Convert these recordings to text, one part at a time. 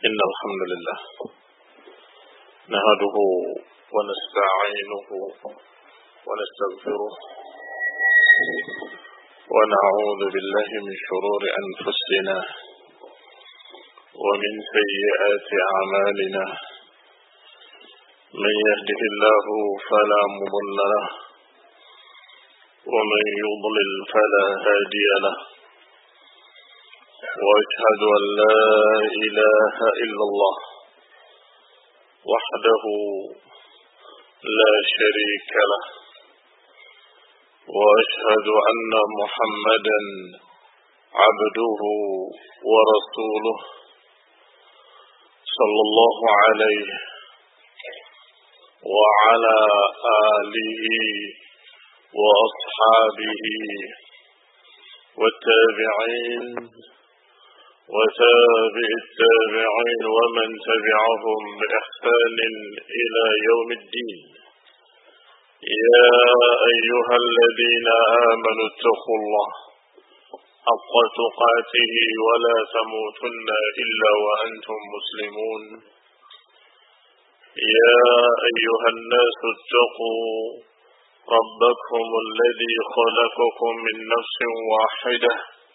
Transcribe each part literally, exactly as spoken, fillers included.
إن الحمد لله نحمده ونستعينه ونستغفره ونعوذ بالله من شرور أنفسنا ومن سيئات أعمالنا. من يهده الله فلا مضل له ومن يضلل فلا هادي له، وأشهد أن لا إله إلا الله وحده لا شريك له، وأشهد أن محمدا عبده ورسوله صلى الله عليه وعلى آله وأصحابه والتابعين وتابع التابعين ومن تبعهم بإحسان إلى يوم الدين. يا أيها الذين آمنوا اتقوا الله حق تقاته ولا تموتن إلا وأنتم مسلمون. يا أيها الناس اتقوا ربكم الذي خلقكم من نفس واحدة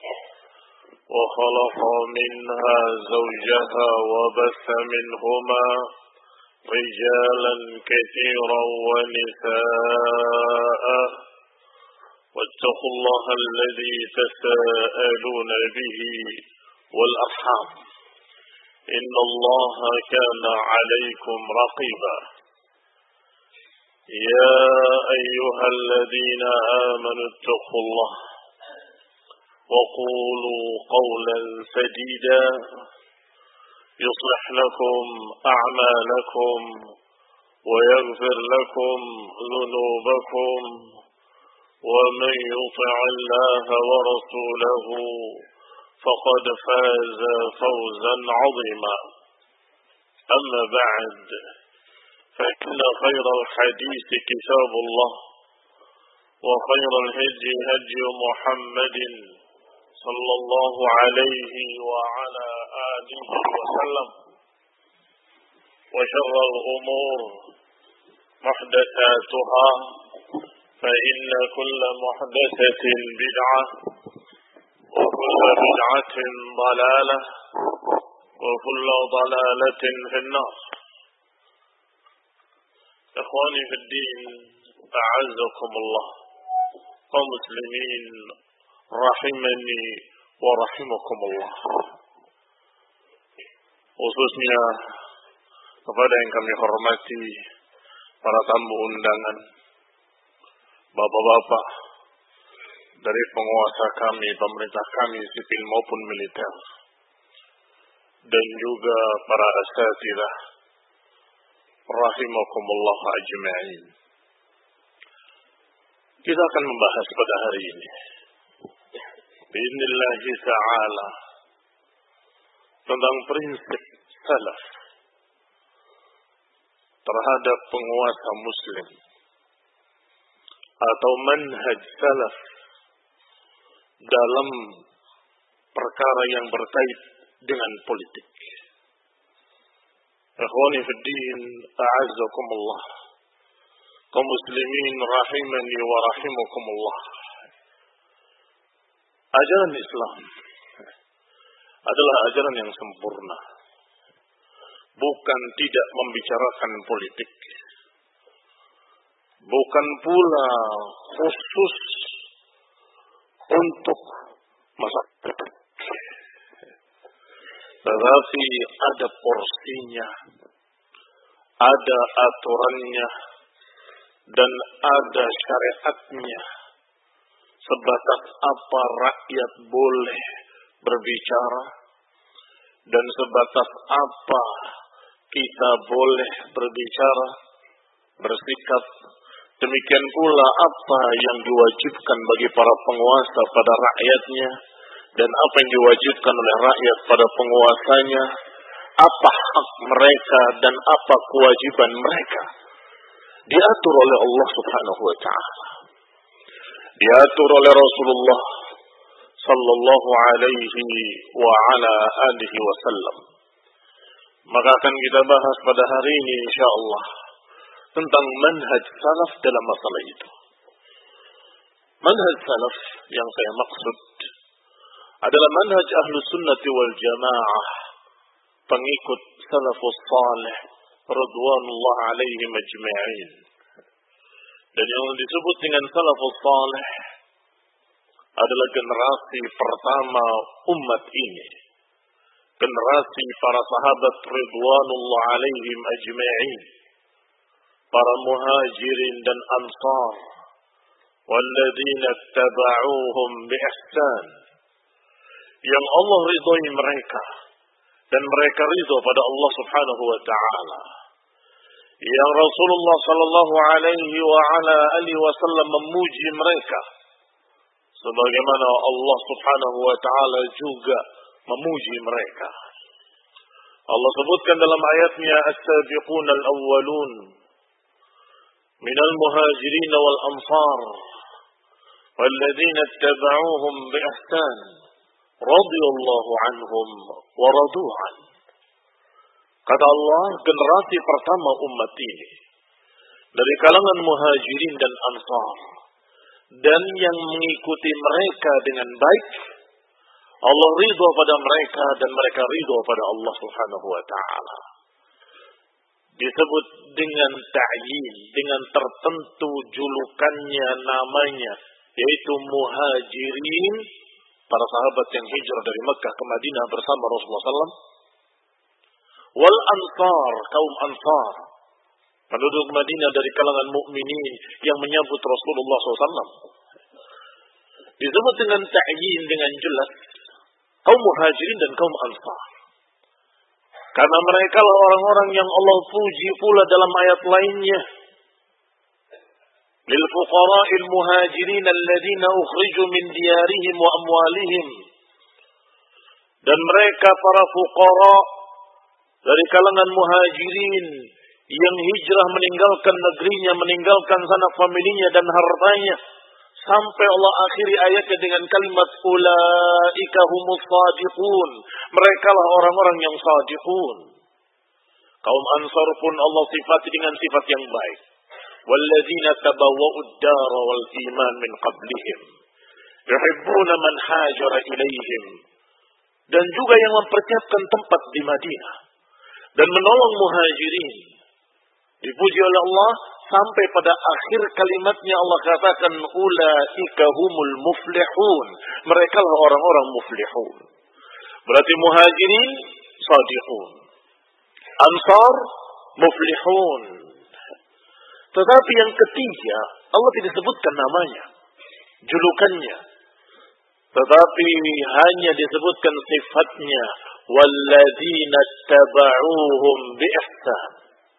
وخلق منها زوجها وبث منهما رجالا كثيرا ونساء، واتقوا الله الذي تساءلون به والأرحام إن الله كان عليكم رقيبا. يا أيها الذين آمنوا اتقوا الله وقولوا قولا سديدا يصلح لكم أعمالكم ويغفر لكم ذنوبكم، ومن يطع الله ورسوله فقد فاز فوزا عظيما. أما بعد، فإن خير الحديث كتاب الله، وخير الهدي هدي محمد صلى الله عليه وعلى آله وسلم، وشر الأمور محدثاتها، فإن كل محدثة بدعة وكل بدعة ضلالة وكل ضلالة في النار. إخواني في الدين، أعزكم الله kaum muslimin rahimani wa rahimakumullah. Khususnya kepada yang kami hormati para tamu undangan, bapak-bapak dari penguasa kami, pemerintah kami sipil maupun militer, dan juga para asatidzah rahimakumullah ajma'in. Kita akan membahas pada hari ini bi'idznillah ta'ala tentang prinsip salaf terhadap penguasa muslim atau manhaj salaf dalam perkara yang berkait dengan politik. Ikhwani fid din, a'azzakumullah, kaum muslimin rahimani wa rahimakumullah. Ajaran Islam adalah ajaran yang sempurna, bukan tidak membicarakan politik, bukan pula khusus untuk masa depan, tetapi ada porsinya, ada aturannya, dan ada syariatnya. Sebatas apa rakyat boleh berbicara dan sebatas apa kita boleh berbicara, bersikap. Demikian pula apa yang diwajibkan bagi para penguasa pada rakyatnya dan apa yang diwajibkan oleh rakyat pada penguasanya. Apa hak mereka dan apa kewajiban mereka diatur oleh Allah Subhanahu wa taala, diatur oleh Rasulullah sallallahu alaihi wa ala alihi wasallam. Maka akan kita bahas pada hari ini insyaallah tentang manhaj salaf dalam masalah itu. Manhaj salaf yang saya maksud adalah manhaj ahlu sunnati wal jamaah, pengikut salafus salih radhwanullah alaihim ajma'in. Dan yang disebut dengan salafus salih adalah generasi pertama umat ini, generasi para sahabat ridwanullah alaihim ajma'in, para muhajirin dan ansar, walladzina ittaba'uuhum biihsan, yang Allah ridhoi mereka dan mereka ridho pada Allah Subhanahu wa taala, yang Rasulullah sallallahu alaihi wa ala alihi wasallam memuji mereka sebagaimana Allah Subhanahu wa taala juga memuji mereka. Allah sebutkan dalam ayatnya as-sabiqun al-awwalun minal muhajirin wal ansar walladzina ittaba'uuhum biihsan radhiyallahu anhum wa radu an. Kata Allah, generasi pertama umat ini dari kalangan muhajirin dan ansar dan yang mengikuti mereka dengan baik, Allah ridho pada mereka dan mereka ridho pada Allah Subhanahu wa taala. Disebut dengan ta'yin, dengan tertentu julukannya, namanya, yaitu muhajirin, para sahabat yang hijrah dari Mekah ke Madinah bersama Rasulullah sallallahu alaihi wasallam. Wal ansar, kaum ansar, penduduk Madinah dari kalangan mukminin yang menyambut Rasulullah sallallahu alaihi wasallam. Disebut dengan ta'yin, dengan jelas, kaum muhajirin dan kaum ansar. Karena mereka lah orang-orang yang Allah puji pula dalam ayat lainnya. Lil fuqara'il muhajirin alladzina ukhriju min diyarihim wa amwalihim. Dan mereka para fuqara dari kalangan muhajirin yang hijrah meninggalkan negerinya, meninggalkan sanak familinya dan hartanya, sampai Allah akhiri ayatnya dengan kalimat ulaika humus shadiqun. Mereka lah orang-orang yang shadiqun. Kaum Ansar pun Allah sifati dengan sifat yang baik. Walladzina tabawwa'ud dara wal iman min qablihim yuhibbuna man hajara ilaihim. Dan juga yang mempersiapkan tempat di Madinah dan menolong muhajirin. Dipuji oleh Allah sampai pada akhir kalimatnya Allah katakan ulaika humul muflihun. Mereka lah orang-orang muflihun. Berarti muhajirin shadiqun, ansar muflihun. Tetapi yang ketiga Allah tidak sebutkan namanya, julukannya, tetapi hanya disebutkan sifatnya, walladzina taba'uuhum biihsan,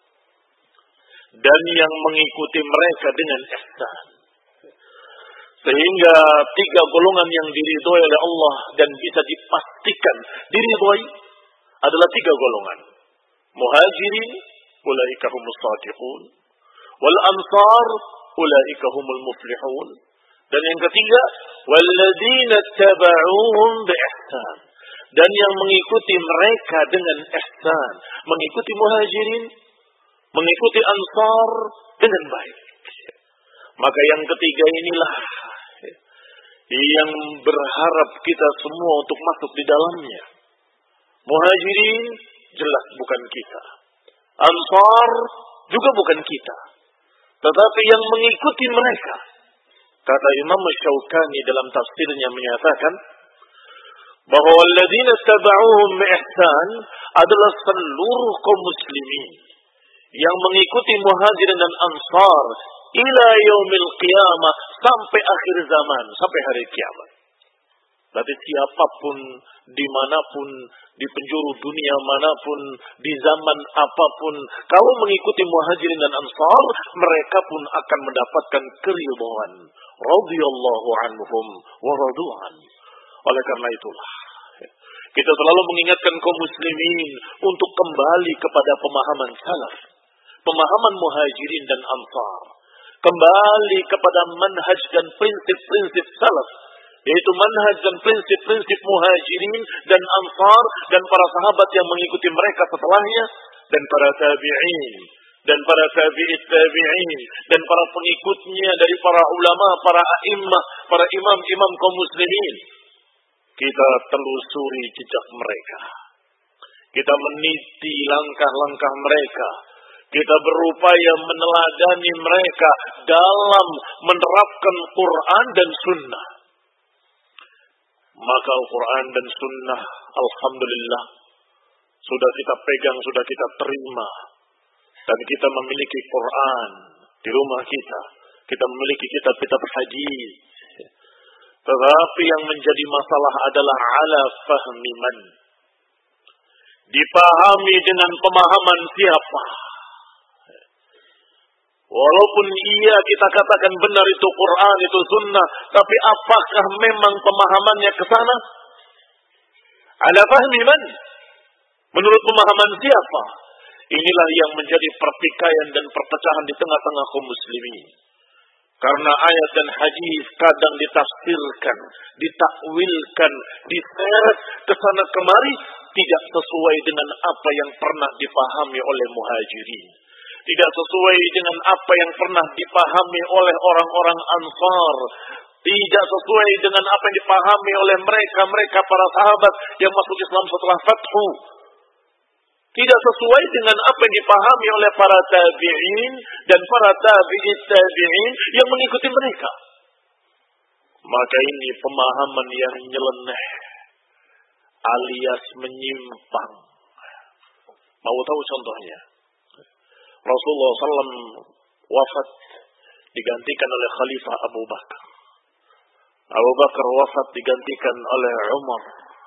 dan yang mengikuti mereka dengan ihsan. Sehingga tiga golongan yang diridhoi oleh Allah dan bisa dipastikan diridhoi adalah tiga golongan. Muhajirin, ulaika humus shadiqun, wal ansar, ulaika humul muflihun. Dan yang ketiga, walladzina taba'uuhum biihsan, dan yang mengikuti mereka dengan ihsan, mengikuti muhajirin, mengikuti ansar dengan baik. Maka yang ketiga inilah yang berharap kita semua untuk masuk di dalamnya. Muhajirin jelas bukan kita, ansar juga bukan kita, tetapi yang mengikuti mereka. Kata Imam Syaukani dalam tafsirnya menyatakan bahwa walladzina taba'uuhum biihsan adalah seluruh kaum muslimin yang mengikuti muhajirin dan ansar ila yaumil qiyamah, sampai akhir zaman, sampai hari kiamat. Berarti siapapun, dimanapun, di penjuru dunia manapun, di zaman apapun, kalau mengikuti muhajirin dan ansar, mereka pun akan mendapatkan keridhaan. Radhiyallahu anhum wa radu an. Oleh karena itulah kita selalu mengingatkan kaum muslimin untuk kembali kepada pemahaman salaf, pemahaman muhajirin dan ansar, kembali kepada manhaj dan prinsip-prinsip salaf yaitu manhaj dan prinsip-prinsip muhajirin dan ansar dan para sahabat yang mengikuti mereka setelahnya, dan para tabi'in dan para tabi'it tabi'in dan para pengikutnya dari para ulama, para a'immah, para imam-imam kaum muslimin. Kita telusuri jejak mereka. Kita meniti langkah-langkah mereka. Kita berupaya meneladani mereka dalam menerapkan Quran dan Sunnah. Maka Al-Quran dan Sunnah, alhamdulillah, sudah kita pegang, sudah kita terima. Dan kita memiliki Quran di rumah kita. Kita memiliki kitab-kitab hadis. Tetapi yang menjadi masalah adalah ala fahmi man. Dipahami dengan pemahaman siapa. Walaupun iya kita katakan benar itu Quran, itu Sunnah, tapi apakah memang pemahamannya ke sana? Ala fahmi man? Menurut pemahaman siapa? Inilah yang menjadi pertikaian dan perpecahan di tengah-tengah kaum muslimin. Karena ayat dan hadis kadang ditafsirkan, ditakwilkan, diseret ke sana kemari tidak sesuai dengan apa yang pernah dipahami oleh muhajirin. Tidak sesuai dengan apa yang pernah dipahami oleh orang-orang Ansar. Tidak sesuai dengan apa yang dipahami oleh mereka-mereka para sahabat yang masuk Islam setelah Fathu. Tidak sesuai dengan apa yang dipahami oleh para tabi'in dan para tabi'it tabi'in yang mengikuti mereka. Maka ini pemahaman yang nyeleneh alias menyimpang. Mau tahu contohnya? Rasulullah shallallahu alaihi wasallam wafat digantikan oleh Khalifah Abu Bakar. Abu Bakar wafat digantikan oleh Umar.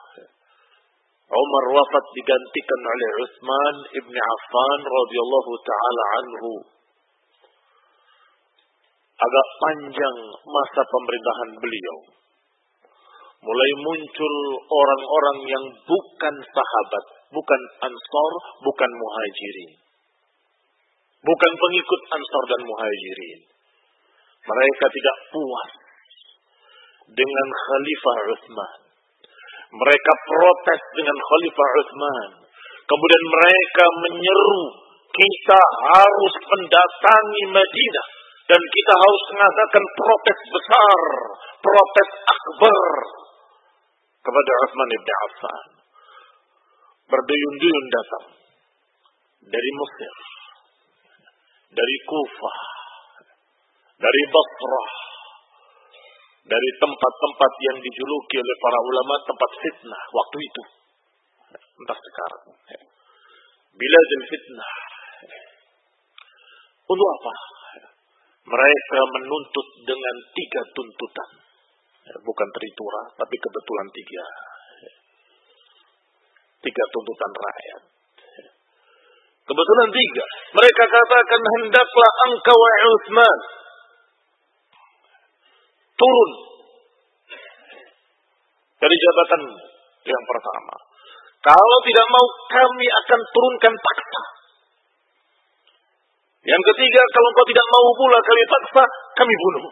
Umar wafat digantikan oleh Utsman ibn Affan radhiyallahu taala anhu. Agak panjang masa pemerintahan beliau. Mulai muncul orang-orang yang bukan sahabat, bukan Ansar, bukan Muhajirin. Bukan pengikut Ansar dan Muhajirin. Mereka tidak puas dengan Khalifah Utsman. Mereka protes dengan Khalifah Utsman. Kemudian mereka menyeru, kita harus mendatangi Madinah. Dan kita harus mengadakan protes besar, protes akbar kepada Utsman ibn Affan. Berduyun-duyun datang dari Mesir, dari Kufah, dari Basrah, dari tempat-tempat yang dijuluki oleh para ulama tempat fitnah waktu itu. Entah sekarang. Biladul fitnah. Untuk apa? Mereka menuntut dengan tiga tuntutan. Bukan teritura, tapi kebetulan tiga. Tiga tuntutan rakyat. Kebetulan tiga. Mereka katakan, hendaklah engkau Utsman turun dari jabatan yang pertama. Kalau tidak mau, kami akan turunkan paksa. Yang ketiga, kalau engkau tidak mau pula kami paksa, kami bunuh.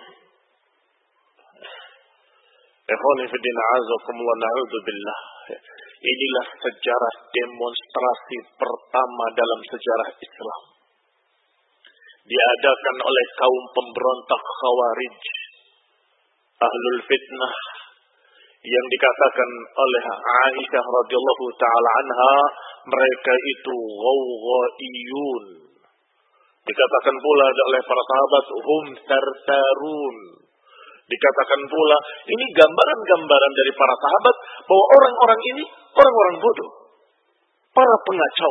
Ikhwani fi din a'azakumullah, na'udzubillah. Inilah sejarah demonstrasi pertama dalam sejarah Islam. Diadakan oleh kaum pemberontak Khawarij, Ahlul Fitnah, yang dikatakan oleh Aisyah radhiyallahu taala anha, mereka itu ghawghaiyun. Dikatakan pula oleh para sahabat, hum tartarun. Dikatakan pula, ini gambaran-gambaran dari para sahabat bahwa orang-orang ini orang-orang bodoh, para pengacau,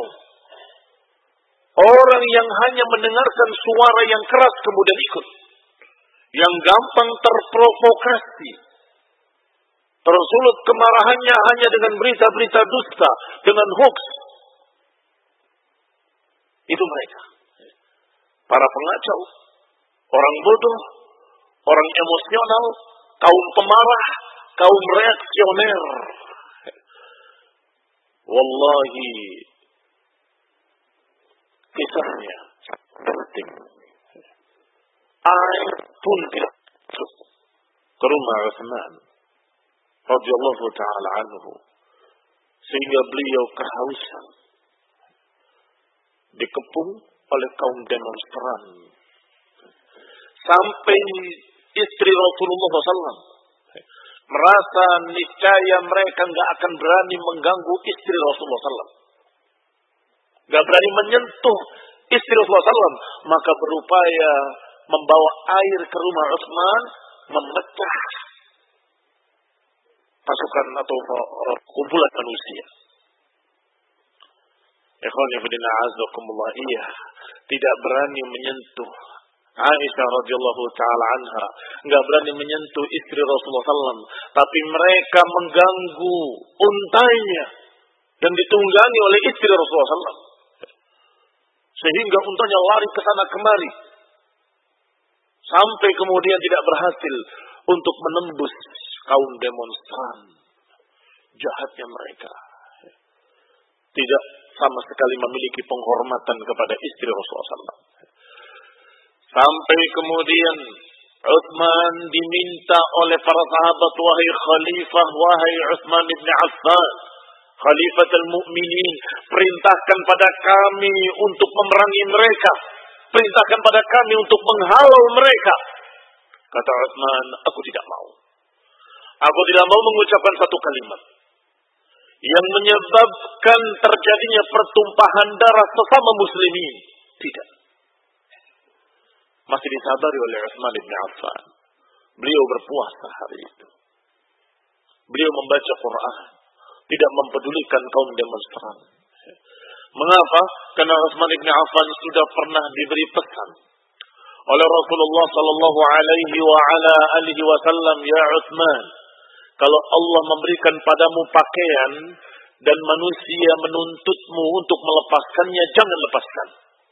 orang yang hanya mendengarkan suara yang keras kemudian ikut, yang gampang terprovokasi, tersulut kemarahannya hanya dengan berita-berita dusta, dengan hoax. Itu mereka, para pengacau, orang bodoh, orang emosional, kaum pemarah, kaum reaksioner. Wallahi, kisahnya penting. Air pun tidak ke rumah Utsman. radhiyallahu taala anhu, sehingga beliau kehausan, dikepung oleh kaum demonstran, sampai istri Rasulullah shallallahu alaihi wasallam merasa niscaya mereka nggak akan berani mengganggu istri Rasulullah shallallahu alaihi wasallam, nggak berani menyentuh istri Rasulullah shallallahu alaihi wasallam, maka berupaya membawa air ke rumah Utsman, memecah pasukan atau kumpulan manusia. Ikhwan fillah azakumullah, iya, tidak berani menyentuh Aisyah radhiyallahu taala anha, enggak berani menyentuh istri Rasulullah shallallahu alaihi wasallam, tapi mereka mengganggu untanya dan ditunggangi oleh istri Rasulullah shallallahu alaihi wasallam, sehingga untanya lari ke sana kemari sampai kemudian tidak berhasil untuk menembus kaum demonstran. Jahatnya mereka, tidak sama sekali memiliki penghormatan kepada istri Rasulullah shallallahu alaihi wasallam. Sampai kemudian Utsman diminta oleh para sahabat, wahai khalifah, wahai Utsman bin Affan, Khalifatul Mukminin, perintahkan pada kami untuk memerangi mereka, perintahkan pada kami untuk menghalau mereka. Kata Utsman, aku tidak mau. Aku tidak mau mengucapkan satu kalimat yang menyebabkan terjadinya pertumpahan darah sesama muslimin. Tidak. Masih disabari oleh Utsman bin Affan. Beliau berpuasa hari itu. Beliau membaca Quran, tidak mempedulikan kaum demonstran. Mengapa? Karena Utsman bin Affan sudah pernah diberi pesan oleh Rasulullah sallallahu alaihi wa ala alihi wasallam, ya Utsman, kalau Allah memberikan padamu pakaian dan manusia menuntutmu untuk melepaskannya, jangan lepaskan.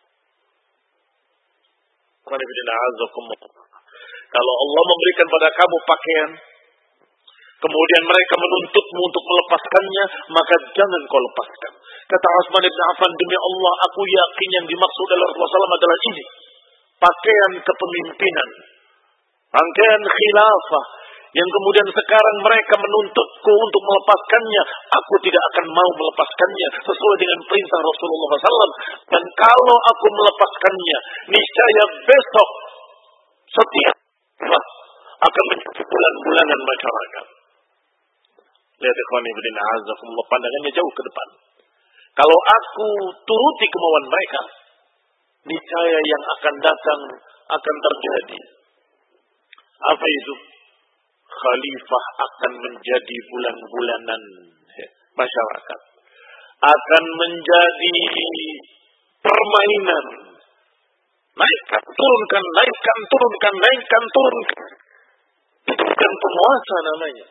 Kalau Allah memberikan pada kamu pakaian, kemudian mereka menuntutmu untuk melepaskannya, maka jangan kau lepaskan. Kata Utsman bin Affan, demi Allah, aku yakin yang dimaksud oleh Rasulullah shallallahu alaihi wasallam adalah ini, pakaian kepemimpinan, pakaian khilafah, yang kemudian sekarang mereka menuntutku untuk melepaskannya. Aku tidak akan mau melepaskannya sesuai dengan perintah Rasulullah shallallahu alaihi wasallam. Dan kalau aku melepaskannya, niscaya besok setiap akan menjadi bulan-bulanan masyarakat. Lihat ikhwani fillah azakumullah, pandangannya jauh ke depan. Kalau aku turuti kemauan mereka, niscaya yang akan datang akan terjadi. Apa itu? Khalifah akan menjadi bulan-bulanan masyarakat. Akan menjadi permainan. Naikkan, turunkan, naikkan, turunkan, naikkan, turunkan. Itu bukan penguasa namanya.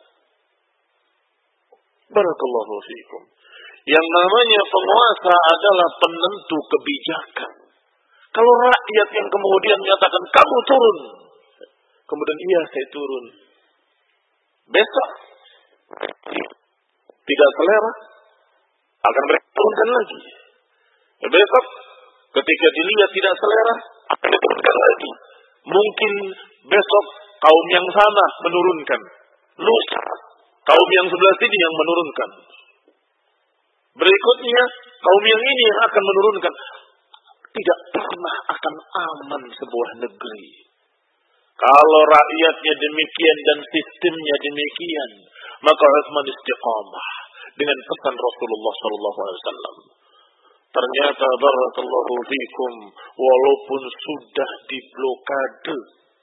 Barakallahu fiikum. Yang namanya penguasa adalah penentu kebijakan. Kalau rakyat yang kemudian menyatakan kamu turun, kemudian iya saya turun, besok tidak selera, akan mereka turunkan lagi. Besok ketika dilihat tidak selera, akan diturunkan lagi. Mungkin besok kaum yang sana menurunkan, lusa kaum yang sebelah sini yang menurunkan, berikutnya kaum yang ini yang akan menurunkan. Tidak pernah akan aman sebuah negeri kalau rakyatnya demikian dan sistemnya demikian. Maka Utsman istiqamah dengan pesan Rasulullah sallallahu alaihi wasallam. Ternyata barakallahu fikum, walaupun sudah diblokade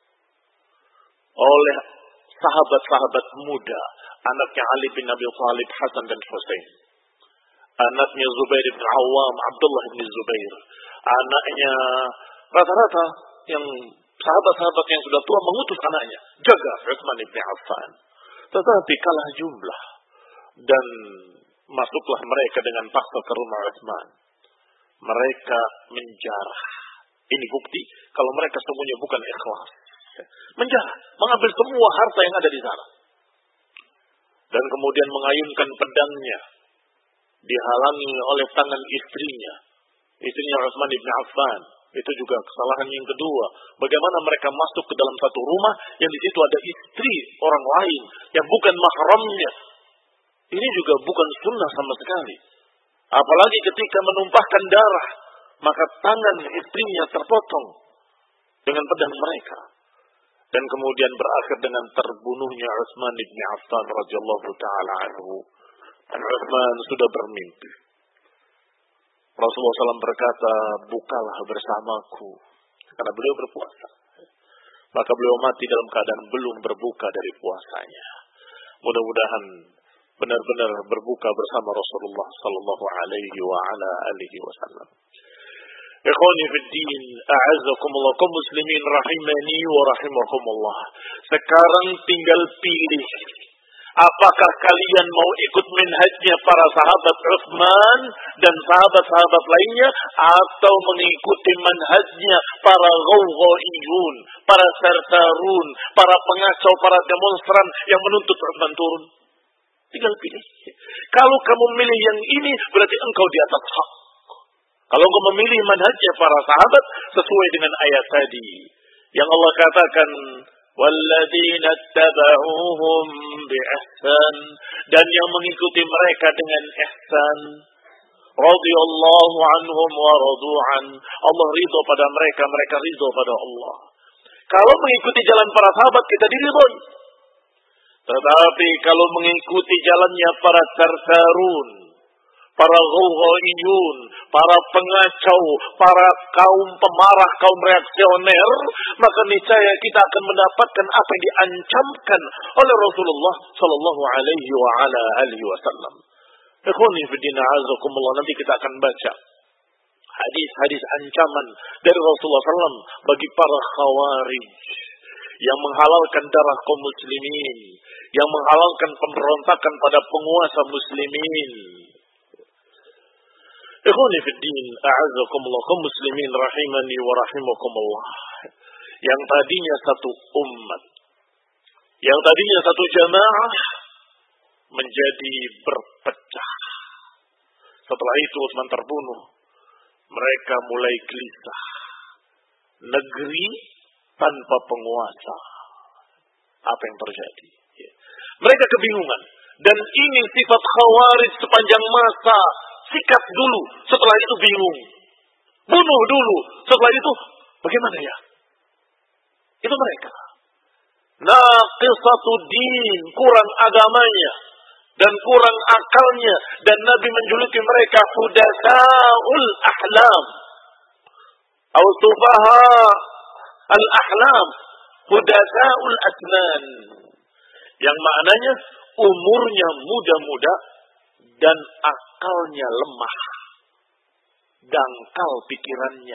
oleh sahabat-sahabat muda, anaknya Ali bin Abi Thalib, Hasan dan Husain, anaknya Zubair bin Awam, Abdullah bin Zubair, anaknya rata-rata yang sahabat-sahabat yang sudah tua mengutus anaknya, jaga Utsman bin Affan. Tetapi kalah jumlah dan masuklah mereka dengan paksa ke rumah Utsman. Mereka menjarah. Ini bukti kalau mereka semuanya bukan ikhlas. Menjarah, mengambil semua harta yang ada di sana. Dan kemudian mengayunkan pedangnya, dihalangi oleh tangan istrinya. Istrinya Utsman bin Affan, Itu juga kesalahan yang kedua. Bagaimana mereka masuk ke dalam satu rumah yang di situ ada istri orang lain yang bukan mahramnya. Ini juga bukan sunnah sama sekali. Apalagi ketika menumpahkan darah, maka tangan istrinya terpotong dengan pedang mereka. Dan kemudian berakhir dengan terbunuhnya Utsman bin Affan radhiyallahu taala anhu. Dan Utsman sudah bermimpi. Rasulullah shallallahu alaihi wasallam berkata, bukalah bersamaku. Karena beliau berpuasa. Maka beliau mati dalam keadaan belum berbuka dari puasanya. Mudah-mudahan benar-benar berbuka bersama Rasulullah sallallahu alaihi wa ala alihi wasallam. Ikhwani fid din, a'azzakumullah, kaum muslimin rahimani wa rahimakumullah. Sekarang tinggal pilih. Apakah kalian mau ikut minhajnya para sahabat Utsman dan sahabat-sahabat lainnya, atau mengikuti manhajnya para ghawghaiyun, para sartarun, para pengacau, para demonstran yang menuntut Utsman turun? Tinggal pilih. Kalau kamu memilih yang ini, berarti engkau di atas hak. Kalau engkau memilih manhajnya para sahabat sesuai dengan ayat tadi yang Allah katakan, walladzina ittaba'uuhum biihsan, dan yang mengikuti mereka dengan ihsan, radhiyallahu anhum wa radu'an, Allah ridho pada mereka, mereka ridho pada Allah. Kalau mengikuti jalan para sahabat, kita diridhoi. Tetapi kalau mengikuti jalannya para sartarun, para ghawghaiyun, para pengacau, para kaum pemarah, kaum reaksioner, maka niscaya kita akan mendapatkan apa yang diancamkan oleh Rasulullah sallallahu alaihi wa ala alihi wasallam. Ikhwani fi din, a'azzakumullah, nanti kita akan baca hadis-hadis ancaman dari Rasulullah sallallahu alaihi wasallam bagi para khawarij yang menghalalkan darah kaum muslimin, yang menghalalkan pemberontakan pada penguasa muslimin. Ikhwani fid din, a'azzakumullah, kaum muslimin rahimani wa rahimakumullah. Yang tadinya satu umat, yang tadinya satu jamaah, menjadi berpecah. Setelah itu Utsman terbunuh, mereka mulai gelisah. Negeri tanpa penguasa. Apa yang terjadi? Mereka kebingungan. Dan ini sifat khawarij sepanjang masa. Sikat dulu, setelah itu bingung. Bunuh dulu, setelah itu bagaimana ya? Itu mereka. Naqisatu din, kurang agamanya dan kurang akalnya, dan Nabi menjuluki mereka hudatsaul ahlam. Atau sufaha al-ahlam, hudatsaul asnan. Yang maknanya umurnya muda-muda dan akalnya lemah, dangkal pikirannya.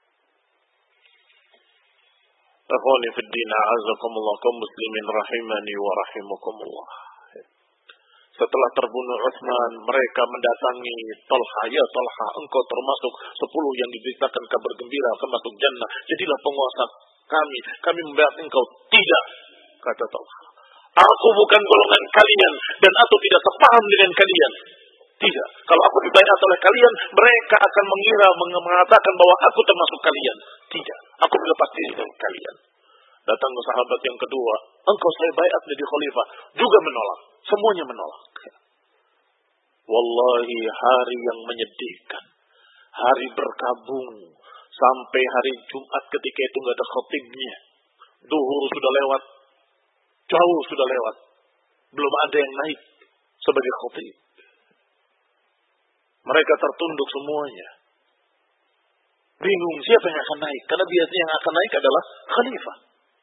Akhwani fid din, a'azzakumullah, kaum muslimin rahimani wa rahimakumullah. Setelah terbunuh Utsman, mereka mendatangi Talha. Ya Talha, engkau termasuk sepuluh yang diberitakan kabar gembira akan masuk jannah. Jadilah penguasa kami. Kami membaiat engkau. Tidak, kata Talha. Aku bukan golongan kalian dan aku tidak sepaham dengan kalian. Tidak. Kalau aku dibaiat oleh kalian, mereka akan mengira, mengatakan bahwa aku termasuk kalian. Tidak. Aku berlepas diri dari kalian. Datang sahabat yang kedua. Engkau saya baiat menjadi khalifah. Juga menolak. Semuanya menolak. Wallahi, hari yang menyedihkan. Hari berkabung. Sampai hari Jumat ketika itu nggak ada khatibnya. Duhur sudah lewat. Jauh sudah lewat. Belum ada yang naik sebagai khatib. Mereka tertunduk semuanya. Bingung siapa yang akan naik. Karena biasanya yang akan naik adalah khalifah.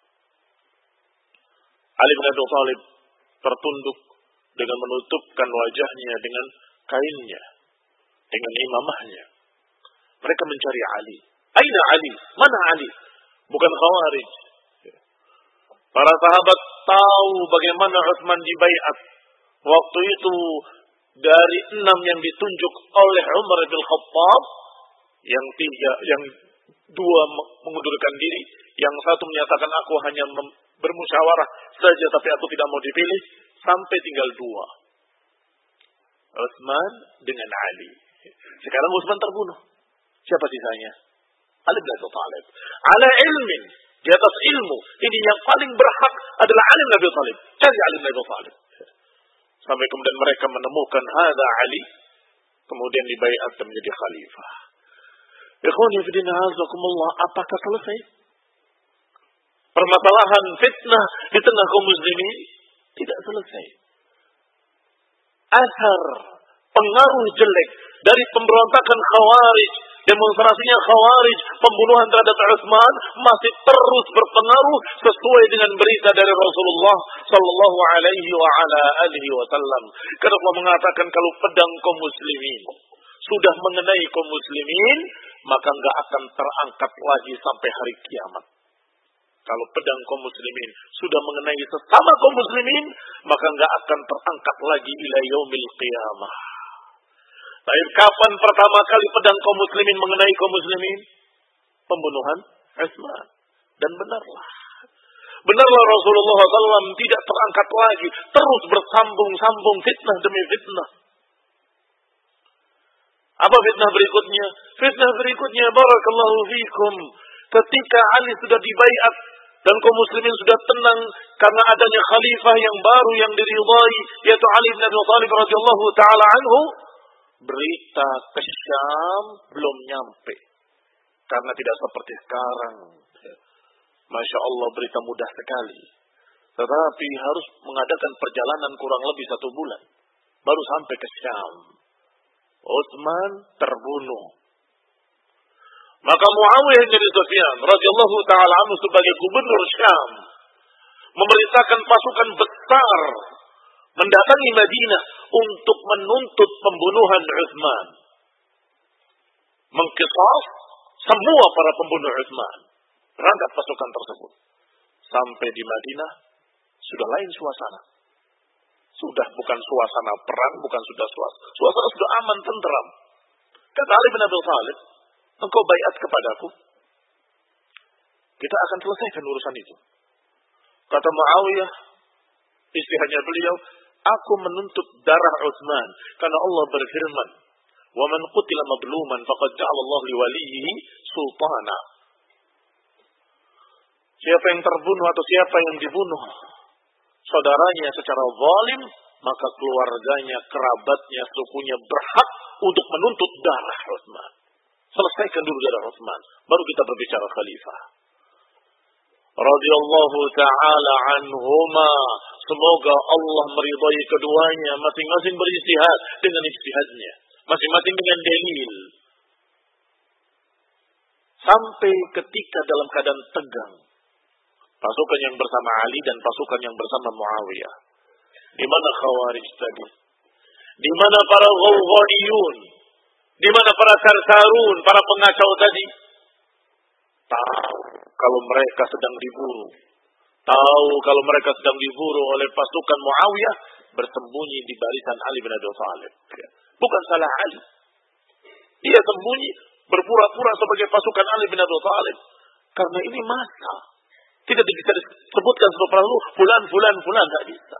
Ali bin Abi Thalib tertunduk dengan menutupkan wajahnya dengan kainnya. Dengan imamahnya. Mereka mencari Ali. Aina Ali? Mana Ali? Bukan Khawarij. Para sahabat tahu bagaimana Utsman dibaiat. Waktu itu dari enam yang ditunjuk oleh Umar bin Khattab, yang tiga, yang dua mengundurkan diri, yang satu menyatakan aku hanya bermusyawarah saja tapi aku tidak mau dipilih, sampai tinggal dua. Utsman dengan Ali. Sekarang Utsman terbunuh. Siapa sisanya? Ali bin Abi Thalib. Ala ilmin, di atas ilmu. Ini yang paling berhak adalah Ali bin Abi Thalib. Cari Ali bin Abi Thalib. Sampai kemudian mereka menemukan hadza Ali, kemudian dibaiat menjadi khalifah. Ikhwani fillah azakumullah, apakah selesai permasalahan fitnah di tengah kaum muslimin? Tidak selesai. Asar, pengaruh jelek dari pemberontakan Khawarij, demonstrasinya Khawarij, pembunuhan terhadap Utsman masih terus berpengaruh sesuai dengan berita dari Rasulullah sallallahu alaihi wa ala alihi wasallam. Karena Allah mengatakan kalau pedang kaum muslimin sudah mengenai kaum muslimin, maka enggak akan terangkat lagi sampai hari kiamat. Kalau pedang kaum muslimin sudah mengenai sesama kaum muslimin, maka enggak akan terangkat lagi ila yaumil qiyamah. Tapi kapan pertama kali pedang kaum muslimin mengenai kaum muslimin? Pembunuhan Utsman. Dan benarlah. Benarlah Rasulullah shallallahu alaihi wasallam tidak terangkat lagi. Terus bersambung-sambung fitnah demi fitnah. Apa fitnah berikutnya? Fitnah berikutnya, barakallahu fikum, ketika Ali sudah dibaiat dan kaum muslimin sudah tenang karena adanya khalifah yang baru yang diridhai, yaitu Ali bin Abi Thalib radhiyallahu taala anhu, berita ke Syam belum nyampe. Karena tidak seperti sekarang. Masya Allah, berita mudah sekali. Tetapi harus mengadakan perjalanan kurang lebih satu bulan. Baru sampai ke Syam. Utsman terbunuh. Maka Muawiyah bin Sufyan radhiyallahu taala anhu sebagai gubernur Syam memerintahkan pasukan besar mendatangi Madinah untuk menuntut pembunuhan Utsman. Mengqisas semua para pembunuh Utsman. Berangkat pasukan tersebut. Sampai di Madinah sudah lain suasana. Sudah bukan suasana perang, bukan sudah suasana. Suasana sudah aman, tenteram. Kata Ali bin Abi Thalib, engkau baiat kepadaku, kita akan selesaikan urusan itu. Kata Muawiyah, istilahnya beliau, aku menuntut darah Utsman karena Allah berfirman, "Wa man qutila madluman faqad ja'ala Allah li waliyhi sultana." Siapa yang terbunuh atau siapa yang dibunuh saudaranya secara zalim, maka keluarganya, kerabatnya, sukunya berhak untuk menuntut darah Utsman. Selesaikan dulu darah Utsman, baru kita berbicara khalifah. Radhiyallahu ta'ala anhuma. Semoga Allah meridai keduanya, masing-masing berijtihad dengan ijtihadnya, masing-masing dengan dalil. Sampai ketika dalam keadaan tegang, pasukan yang bersama Ali dan pasukan yang bersama Muawiyah. Di mana Khawarij tadi? Di mana para Ghawghaniyun? Di mana para Sarsarun, para pengacau tadi? Tahu kalau mereka sedang diburu. Tahu kalau mereka sedang diburu oleh pasukan Muawiyah, bersembunyi di barisan Ali bin Abi Thalib. Bukan salah Ali. Dia sembunyi, berpura-pura sebagai pasukan Ali bin Abi Thalib. Karena ini masa. Tidak bisa disebutkan seperti itu, fulan, fulan, fulan, tidak bisa.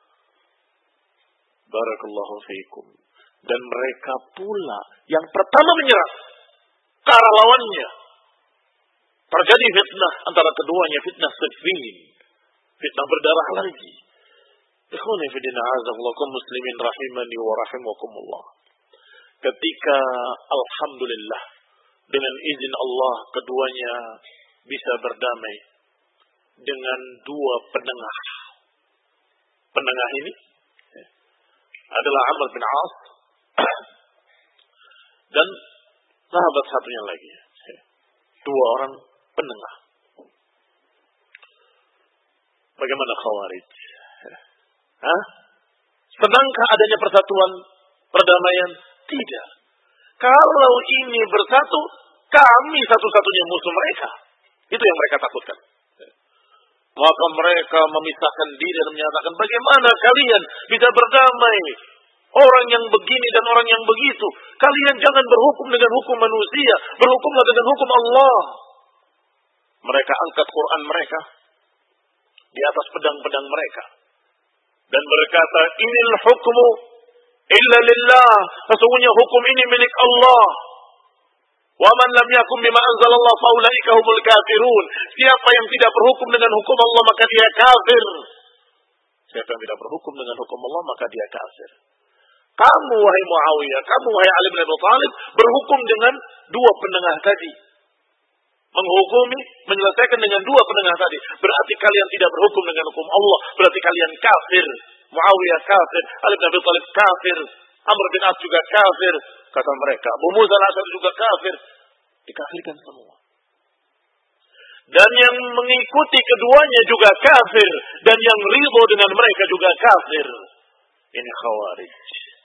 Barakallahu fiikum. Dan mereka pula yang pertama menyerang ke arah lawannya. Terjadi fitnah antara keduanya, fitnah Siffin. Fitnah berdarah lagi. Ikhwani fi din a'azakumullah kaum muslimin rahimani wa rahimakumullah. Ketika alhamdulillah dengan izin Allah keduanya bisa berdamai dengan dua penengah. Penengah ini adalah Amr bin As dan sahabat satunya lagi. Dua orang penengah. Bagaimana Khawarij? Hah? Senangkah adanya persatuan, perdamaian? Tidak. Kalau ini bersatu, kami satu-satunya musuh mereka. Itu yang mereka takutkan. Maka mereka memisahkan diri dan menyatakan, bagaimana kalian bisa berdamai? Orang yang begini dan orang yang begitu. Kalian jangan berhukum dengan hukum manusia. Berhukumlah dengan hukum Allah. Mereka angkat Quran mereka di atas pedang-pedang mereka. Dan berkata, inil hukmu illa lillah. Sesungguhnya hukum ini milik Allah. Wa man lam yakum bima anzalallah fa ulaika humul kafirun. Siapa yang tidak berhukum dengan hukum Allah maka dia kafir. Siapa yang tidak berhukum dengan hukum Allah maka dia kafir. Kamu wahai Muawiyah, kamu wahai Ali bin Abi Thalib berhukum dengan dua penengah tadi. Menghukumi, menyelesaikan dengan dua penengah tadi. Berarti kalian tidak berhukum dengan hukum Allah. Berarti kalian kafir. Muawiyah kafir, Ali bin Abi Thalib kafir, Amr bin As juga kafir. Kata mereka, Abu Musa al-Asy'ari juga kafir. Dikafirkan semua. Dan yang mengikuti keduanya juga kafir. Dan yang ridho dengan mereka juga kafir. Ini Khawarij.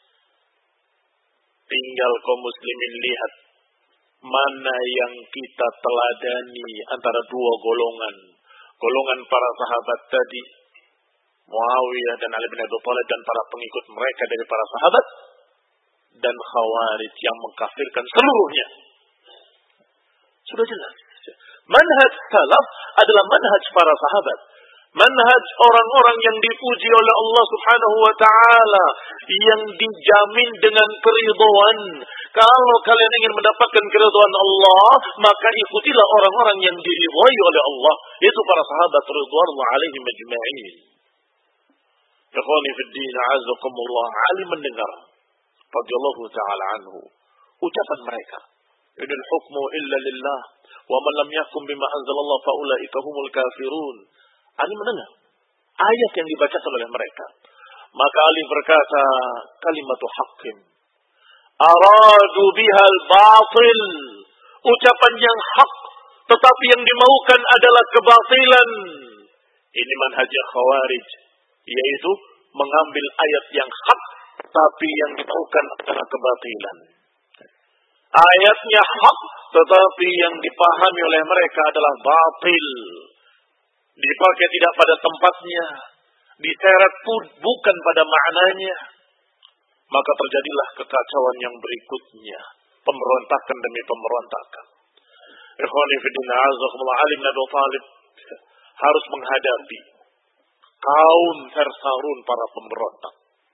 Tinggal kaum muslimin lihat mana yang kita teladani antara dua golongan. Golongan para sahabat tadi, Muawiyah dan Ali bin Abi Thalib dan para pengikut mereka dari para sahabat, dan Khawarij yang mengkafirkan seluruhnya. Sudah jelas. Manhaj salaf adalah manhaj para sahabat. Manhaj orang-orang yang dipuji oleh Allah Subhanahu wa ta'ala, yang dijamin dengan keridhaan. Kalau kalian ingin mendapatkan keridhaan Allah, maka ikutilah orang-orang yang diridhai oleh Allah, yaitu para sahabat ridwanullah alaihim ajma'in. Ikhwani fid din, a'azzakumullah. Ali mendengar radhiyallahu ta'ala anhu ucapan mereka, "Inal hukmu illa lillah, wa man lam yahkum bima anzalallah fa ulaika humul kafirun." Ali mendengar ayat yang dibacakan oleh mereka. Maka Ali berkata, kalimatu haqqin aradu bihal batil. Ucapan yang hak, tetapi yang dimaukan adalah kebatilan. Ini manhaj Khawarij, yaitu mengambil ayat yang hak, tapi yang dimaukan adalah kebatilan. Ayatnya hak, tetapi yang dipahami oleh mereka adalah batil. Dipakai tidak pada tempatnya, diseret pun bukan pada maknanya. Maka terjadilah kekacauan yang berikutnya, pemberontakan demi pemberontakan. Ikhwani fillah, a'azzakumullah. Ali bin Abi Thalib harus menghadapi kaum Farsarun, para pemberontak.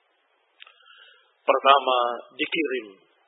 Pertama dikirim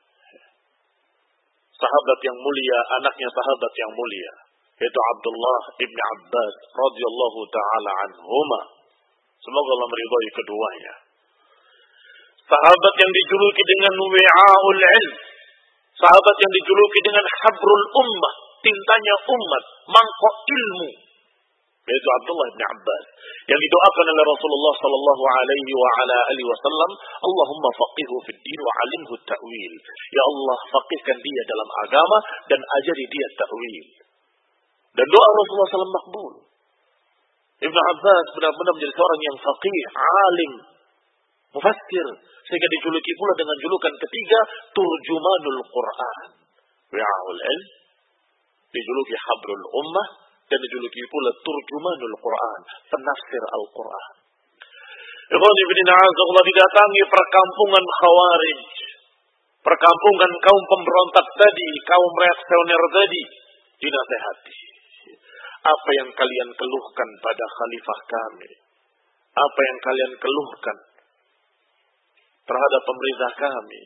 sahabat yang mulia, anaknya sahabat yang mulia, yaitu Abdullah ibn Abbas radhiyallahu ta'ala anhuma. Semoga Allah meridhai keduanya. Sahabat yang dijuluki dengan wi'aul ilm, sahabat yang dijuluki dengan habrul ummah, tintanya umat, mangkok ilmu, yaitu Abdullah ibn Abbas, yang didoakan oleh Rasulullah sallallahu alaihi wa ala alihi wasallam, Allahumma faqihhu fid din wa 'alimhu ta'wil. Ya Allah, faqihkan dia dalam agama dan ajari dia ta'wil. Dan doa Rasulullah sallallahu alaihi wasallam makbul. Ibn Abbas benar-benar menjadi seorang yang faqih, alim, mufassir, sehingga dijuluki pula dengan julukan ketiga, turjumanul Quran. Wi'aul ilm, dijuluki habrul ummah, dan dijuluki pula turjumanul Quran, penafsir Al-Quran. Ikhwan ibn a'azzakumullah, didatangi perkampungan Khawarij, perkampungan kaum pemberontak tadi, kaum reaksioner tadi, dinasehati. Apa yang kalian keluhkan pada khalifah kami? Apa yang kalian keluhkan terhadap pemerintah kami?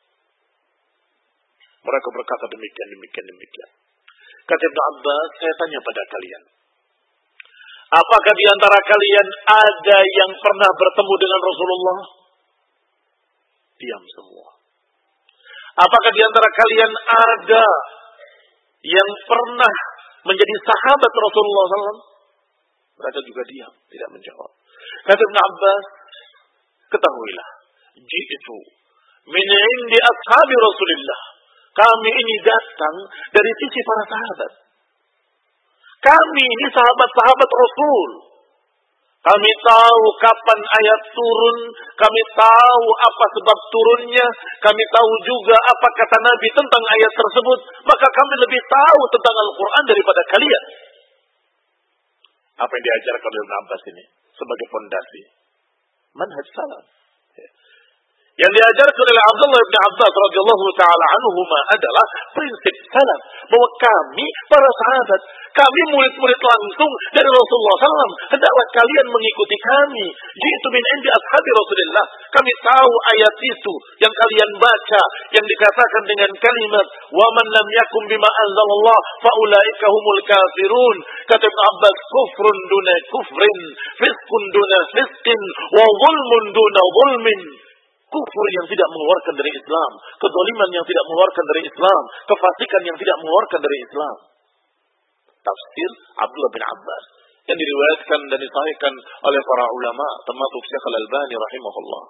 Mereka berkata demikian, demikian, demikian. Kata Ibn Abbas, saya tanya pada kalian, apakah di antara kalian ada yang pernah bertemu dengan Rasulullah? Diam semua. Apakah di antara kalian ada yang pernah menjadi sahabat Rasulullah sallallahu alaihi wasallam? Mereka juga diam, tidak menjawab. Kata Ibn Abbas, ketahuilah, ji'tu min indi ashabi Rasulillah. Kami ini datang dari sisi para sahabat. Kami ini sahabat-sahabat Rasul. Kami tahu kapan ayat turun, kami tahu apa sebab turunnya, kami tahu juga apa kata Nabi tentang ayat tersebut, maka kami lebih tahu tentang Al-Quran daripada kalian. Apa yang diajarkan oleh Ibn Abbas ini sebagai fondasi manhaj salaf. Yang diajarkan oleh Abdullah bin Abbas radhiyallahu taala anhuma adalah prinsip salaf, bahwa kami para sahabat, kami murid-murid langsung dari Rasulullah sallallahu alaihi wasallam, hendaklah kalian mengikuti kami. Jitu min indi ashabi Rasulillah. Kami tahu ayat itu yang kalian baca, yang dikatakan dengan kalimat wa man lam yakum bima anzalallah fa ulaika humul kafirun. Kata Ibnu Abbas, kufrun duna kufrin, fiskun duna fiskin, wa zulmun duna zulmin. Kufur yang tidak mengeluarkan dari Islam, kezaliman yang tidak mengeluarkan dari Islam, kefasikan yang tidak mengeluarkan dari Islam. Tafsir Abdullah bin Abbas yang diriwayatkan dan disahihkan oleh para ulama termasuk Syekh Al-Albani rahimahullah.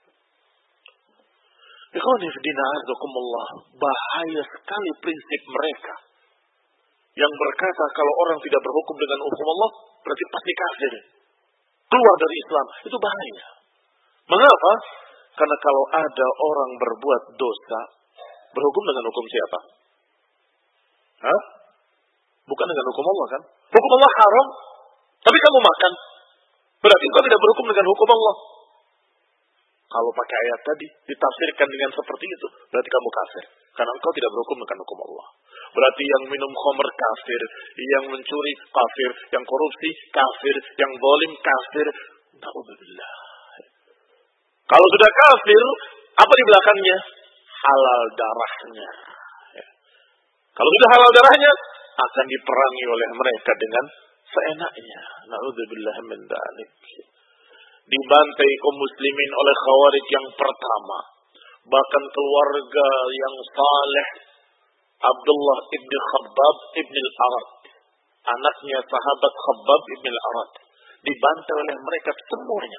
Ikhwani fi din a'azakumullah, bahaya sekali prinsip mereka yang berkata kalau orang tidak berhukum dengan hukum Allah berarti pasti kafir, keluar dari Islam. Itu bahaya. Mengapa? Karena kalau ada orang berbuat dosa, berhukum dengan hukum siapa? Hah? Bukan dengan hukum Allah kan? Hukum Allah haram, tapi kamu makan. Berarti kau tidak berhukum dengan hukum Allah. Kalau pakai ayat tadi, ditafsirkan dengan seperti itu, berarti kamu kafir. Karena engkau tidak berhukum dengan hukum Allah. Berarti yang minum khamr kafir, yang mencuri kafir, yang korupsi kafir, yang zalim kafir. Na'udzubillah. Kalau sudah kafir, apa di belakangnya? Halal darahnya. Ya. Kalau sudah halal darahnya, akan diperangi oleh mereka dengan seenaknya. Na'udzubillah min dzalik. Dibantai kaum muslimin oleh Khawarij yang pertama. Bahkan keluarga yang saleh Abdullah ibn Khabbab ibn al-Arad, anaknya sahabat Khabbab ibn al-Arad, dibantai oleh mereka semuanya.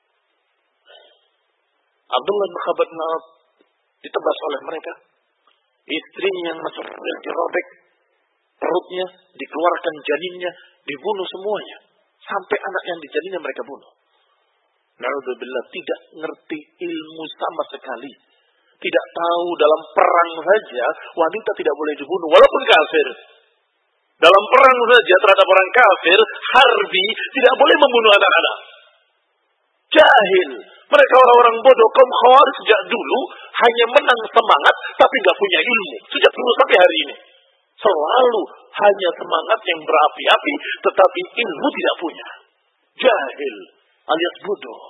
Abdullah bin Khabbab bin Arad ditebas oleh mereka. Istrinya yang masuk yang dirobek perutnya, dikeluarkan janinnya, dibunuh semuanya. Sampai anak yang di janinnya mereka bunuh. Na'udzubillah, tidak ngerti ilmu sama sekali. Tidak tahu dalam perang saja wanita tidak boleh dibunuh walaupun kafir. Dalam perang saja terhadap orang kafir, harbi, tidak boleh membunuh anak-anak. Jahil. Mereka orang-orang bodoh, kaum Khawarij sejak dulu hanya menang semangat tapi nggak punya ilmu. Sejak dulu sampai hari ini. Selalu hanya semangat yang berapi-api tetapi ilmu tidak punya. Jahil alias bodoh.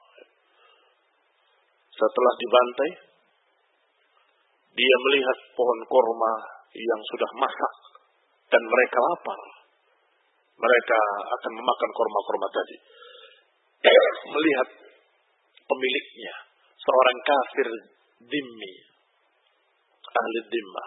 Setelah dibantai, dia melihat pohon korma yang sudah masak dan mereka lapar. Mereka akan memakan korma-korma tadi. Melihat pemiliknya, seorang kafir dhimmi, ahli dhimmah.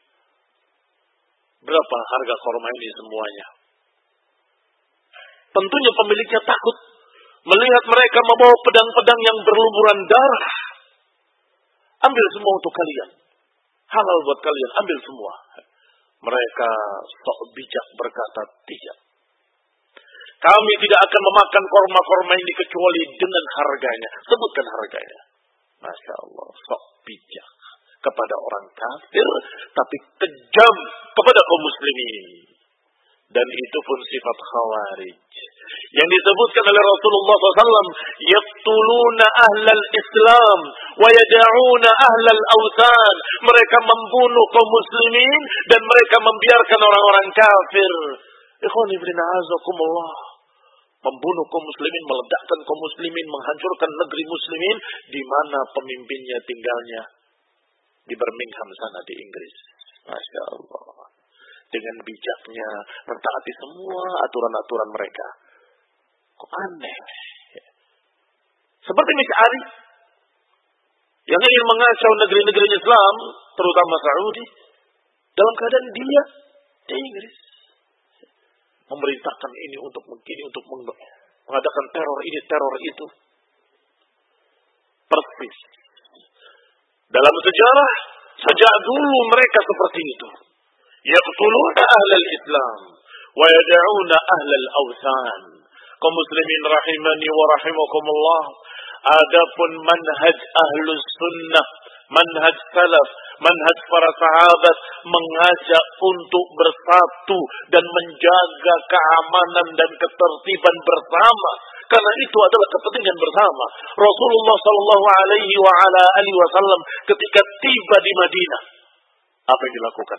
Berapa harga korma ini semuanya? Tentunya pemiliknya takut melihat mereka membawa pedang-pedang yang berlumuran darah. Ambil semua untuk kalian. Halal buat kalian, ambil semua. Mereka sok bijak berkata, tidak. Kami tidak akan memakan korma-korma ini kecuali dengan harganya. Sebutkan harganya. Masya Allah, sok bijak kepada orang kafir, tapi kejam kepada kaum muslimin. Dan itu pun sifat Khawarij. Yang disebutkan oleh Rasulullah shallallahu alaihi wasallam, yaqtuluna ahlal Islam wa yada'una ahlal awthan. Mereka membunuh kaum muslimin dan mereka membiarkan orang-orang kafir. Ikhwani fillah azakumullah. Membunuh kaum muslimin, meledakkan kaum muslimin, menghancurkan negeri muslimin di mana pemimpinnya tinggalnya di Birmingham sana di Inggris. Masya Allah. Dengan bijaknya mentaati semua aturan-aturan mereka. Kok aneh. Seperti Misyari yang ingin mengacau negeri-negeri Islam, terutama Saudi, dalam keadaan dia di Inggris. Memerintahkan ini untuk begini, untuk mengadakan teror ini, teror itu. Persis. Dalam sejarah, sejak dulu mereka seperti itu. Yaqtuluna ahlal Islam wa yad'una ahlal awthan. Kaum muslimin rahimani wa rahimakumullah. Adapun manhaj ahlus sunnah, manhaj salaf, manhaj para sahabat mengajak untuk bersatu dan menjaga keamanan dan ketertiban bersama. Karena itu adalah kepentingan bersama. Rasulullah sallallahu alaihi wa ala alihi wasallam ketika tiba di Madinah, apa yang dilakukan?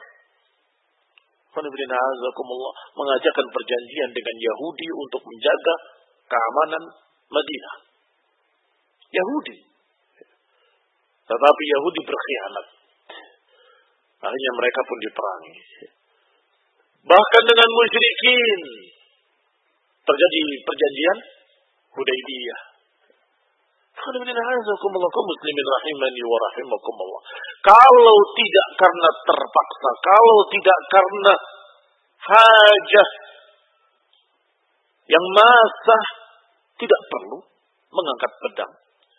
Mengajakkan perjanjian dengan Yahudi untuk menjaga keamanan Madinah. Yahudi. Tetapi Yahudi berkhianat. Akhirnya mereka pun diperangi. Bahkan dengan musyrikin terjadi perjanjian Hudaybiyah. Muslimin rahimani wa rahimakumullah. Kalau tidak karena terpaksa, kalau tidak karena hajah yang massah, tidak perlu mengangkat pedang.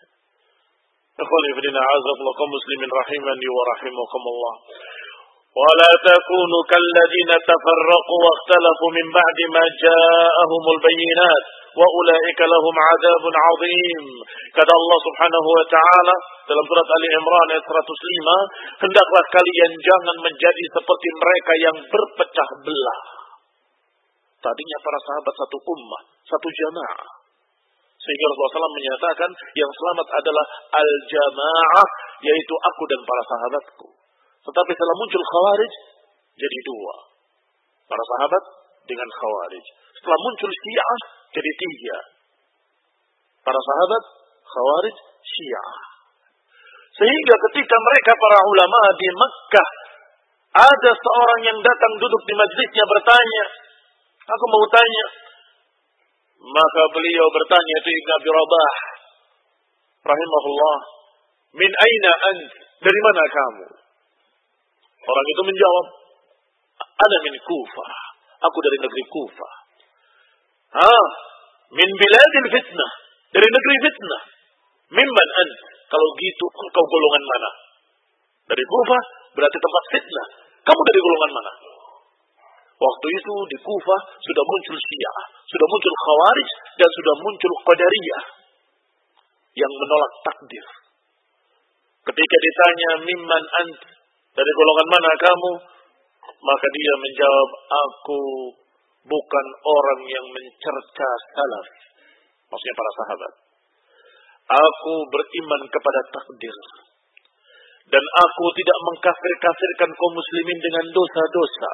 Muslimin rahimani wa rahimakumullah. ولا تكونوا كالذين تفرقوا واختلفوا من بعد ما جاءهم البينات وأولئك لهم عذاب عظيم. Kata Allah Subhanahu wa taala dalam surat Ali Imran ayat seratus lima, hendaklah kalian jangan menjadi seperti mereka yang berpecah belah. Tadinya para sahabat satu ummah, satu jamaah. Sehingga Rasulullah shallallahu alaihi wasallam menyatakan yang selamat adalah al-jamaah, yaitu aku dan para sahabatku. Tetapi setelah muncul Khawarij, jadi dua. Para sahabat dengan Khawarij. Setelah muncul Syiah, jadi tiga. Para sahabat, Khawarij, Syiah. Sehingga ketika mereka para ulama di Mekkah, ada seorang yang datang duduk di majlisnya bertanya, aku mau tanya. Maka beliau bertanya, itu Ibn Abi Rabah, rahimahullah, min aina ant? Dari mana kamu? Orang itu menjawab, ana min Kufah. Aku dari negeri Kufah. Ah, min biladil fitnah. Dari negeri fitnah. Mimman ant? Kalau gitu, engkau golongan mana? Dari Kufah, berarti tempat fitnah. Kamu dari golongan mana? Waktu itu di Kufah sudah muncul Syiah, sudah muncul Khawarij, dan sudah muncul Qadariyah yang menolak takdir. Ketika ditanya, mimman ant? Dari golongan mana kamu? Maka dia menjawab, aku bukan orang yang mencerca salaf. Maksudnya para sahabat. Aku beriman kepada takdir. Dan aku tidak mengkafir-kafirkan kaum muslimin dengan dosa-dosa.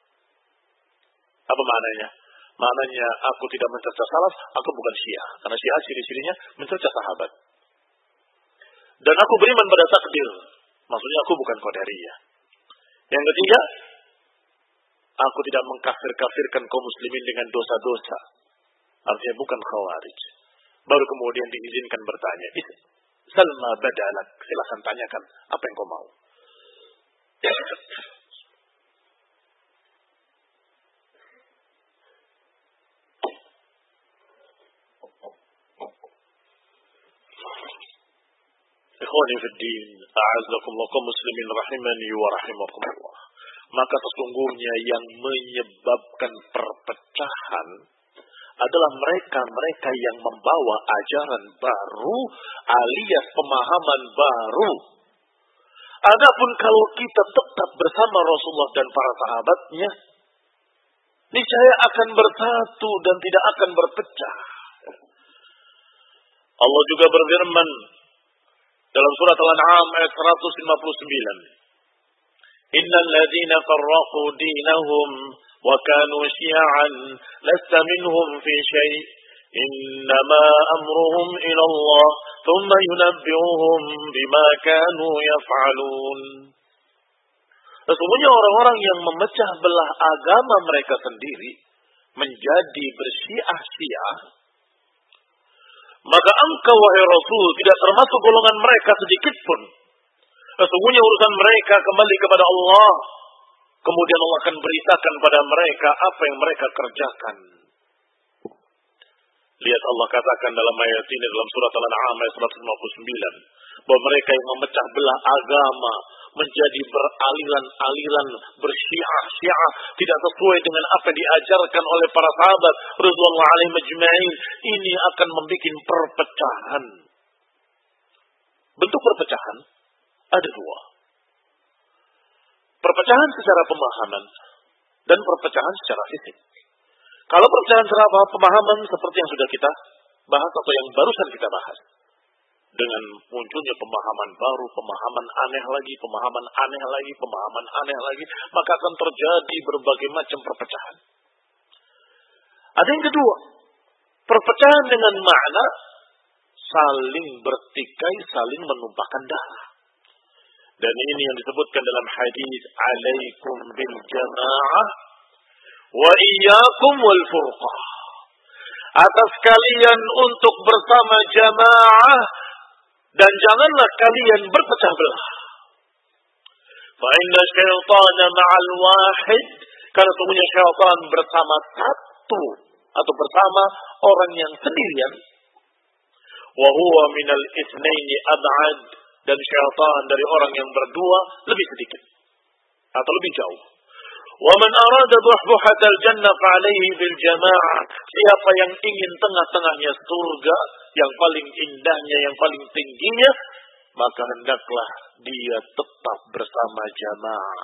Apa maknanya? Maknanya aku tidak mencerca salaf, aku bukan Syiah. Karena Syiah ciri-cirinya mencerca sahabat. Dan aku beriman pada takdir. Maksudnya aku bukan Qadariyah. Yang ketiga, aku tidak mengkafir-kafirkan kaum muslimin dengan dosa-dosa. Artinya bukan Khawarij. Baru kemudian diizinkan bertanya. Salma badalak. Silahkan tanyakan apa yang kau mau. Ikhwani fi din, a'azzakumullah kaum muslimin rahimani wa rahimakumullah. Maka sesungguhnya yang menyebabkan perpecahan adalah mereka-mereka yang membawa ajaran baru alias pemahaman baru. Adapun kalau kita tetap bersama Rasulullah dan para sahabatnya, niscaya akan bersatu dan tidak akan berpecah. Allah juga berfirman dalam surat Al-An'am ayat seratus lima puluh sembilan. Innal ladzina farraqu dinahum wa kanu syi'an lasta minhum fi syai' innama amruhum ila Allah thumma yunabbi'uhum bima kanu yaf'alun. Sesungguhnya orang-orang yang memecah belah agama mereka sendiri menjadi bersyiah-syiah, maka engkau wahai Rasul tidak termasuk golongan mereka sedikit pun. Sesungguhnya urusan mereka kembali kepada Allah. Kemudian Allah akan beritakan pada mereka apa yang mereka kerjakan. Lihat Allah katakan dalam ayat ini dalam surat Al-An'am ayat seratus lima puluh sembilan. Bahwa mereka yang memecah belah agama menjadi beraliran-aliran, bersyiah-syiah, tidak sesuai dengan apa yang diajarkan oleh para sahabat radhiyallahu alaihim ajma'in, ini akan membuat perpecahan. Bentuk perpecahan ada dua. Perpecahan secara pemahaman dan perpecahan secara fisik. Kalau perpecahan secara pemahaman seperti yang sudah kita bahas atau yang barusan kita bahas. Dengan munculnya pemahaman baru, pemahaman aneh lagi, pemahaman aneh lagi, pemahaman aneh lagi, maka akan terjadi berbagai macam perpecahan. Ada yang kedua, perpecahan dengan makna saling bertikai, saling menumpahkan darah. Dan ini yang disebutkan dalam hadis, alaikum bil jamaah wa iyyakum wal furqah. Atas kalian untuk bersama jamaah dan janganlah kalian berpecah belah. Fa inna syaitana ma'al wahid, karena sesungguhnya syaitan bersama satu atau bersama orang yang sendirian. Wa huwa minal itsnaini ab'ad, dan syaitan dari orang yang berdua lebih sedikit atau lebih jauh. Wa man arada buhbuhatal jannah fa alaihi bil jamaah. Siapa yang ingin tengah-tengahnya surga, yang paling indahnya, yang paling tingginya, maka hendaklah dia tetap bersama jamaah.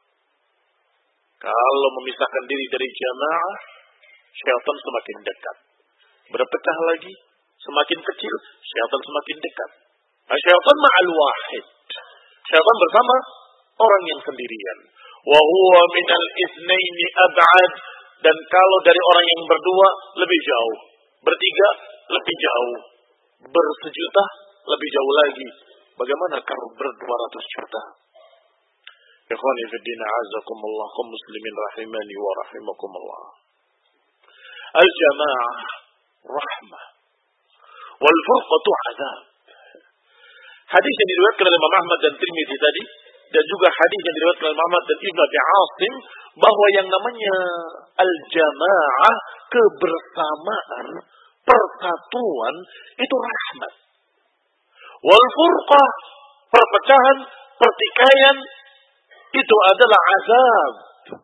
Kalau memisahkan diri dari jamaah, syaitan semakin dekat. Berpecah lagi, semakin kecil, syaitan semakin dekat. Syaitan ma'al wahid. Syaitan bersama orang yang sendirian. Wa huwa minal itsnaini ab'ad, dan kalau dari orang yang berdua lebih jauh, bertiga lebih jauh, bersejuta lebih jauh lagi. Bagaimana kalau berdua ratus juta? Ikhwani fi din, a'azakumullah, kaum muslimin rahimani wa rahimakumullah. Al-jamaah rahmah wal furqatu 'adzab. Hadis yang diriwayatkan oleh Imam Ahmad dan Tirmidzi tadi, dan juga hadis yang diriwayatkan oleh Muhammad dan Ibnu Abi Asim, bahwa yang namanya al-jamaah, kebersamaan, persatuan, itu rahmat. Wal furqah, perpecahan, pertikaian, itu adalah azab.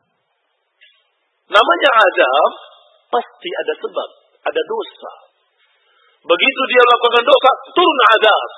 Namanya azab, pasti ada sebab, ada dosa. Begitu dia lakukan dosa, turun azab.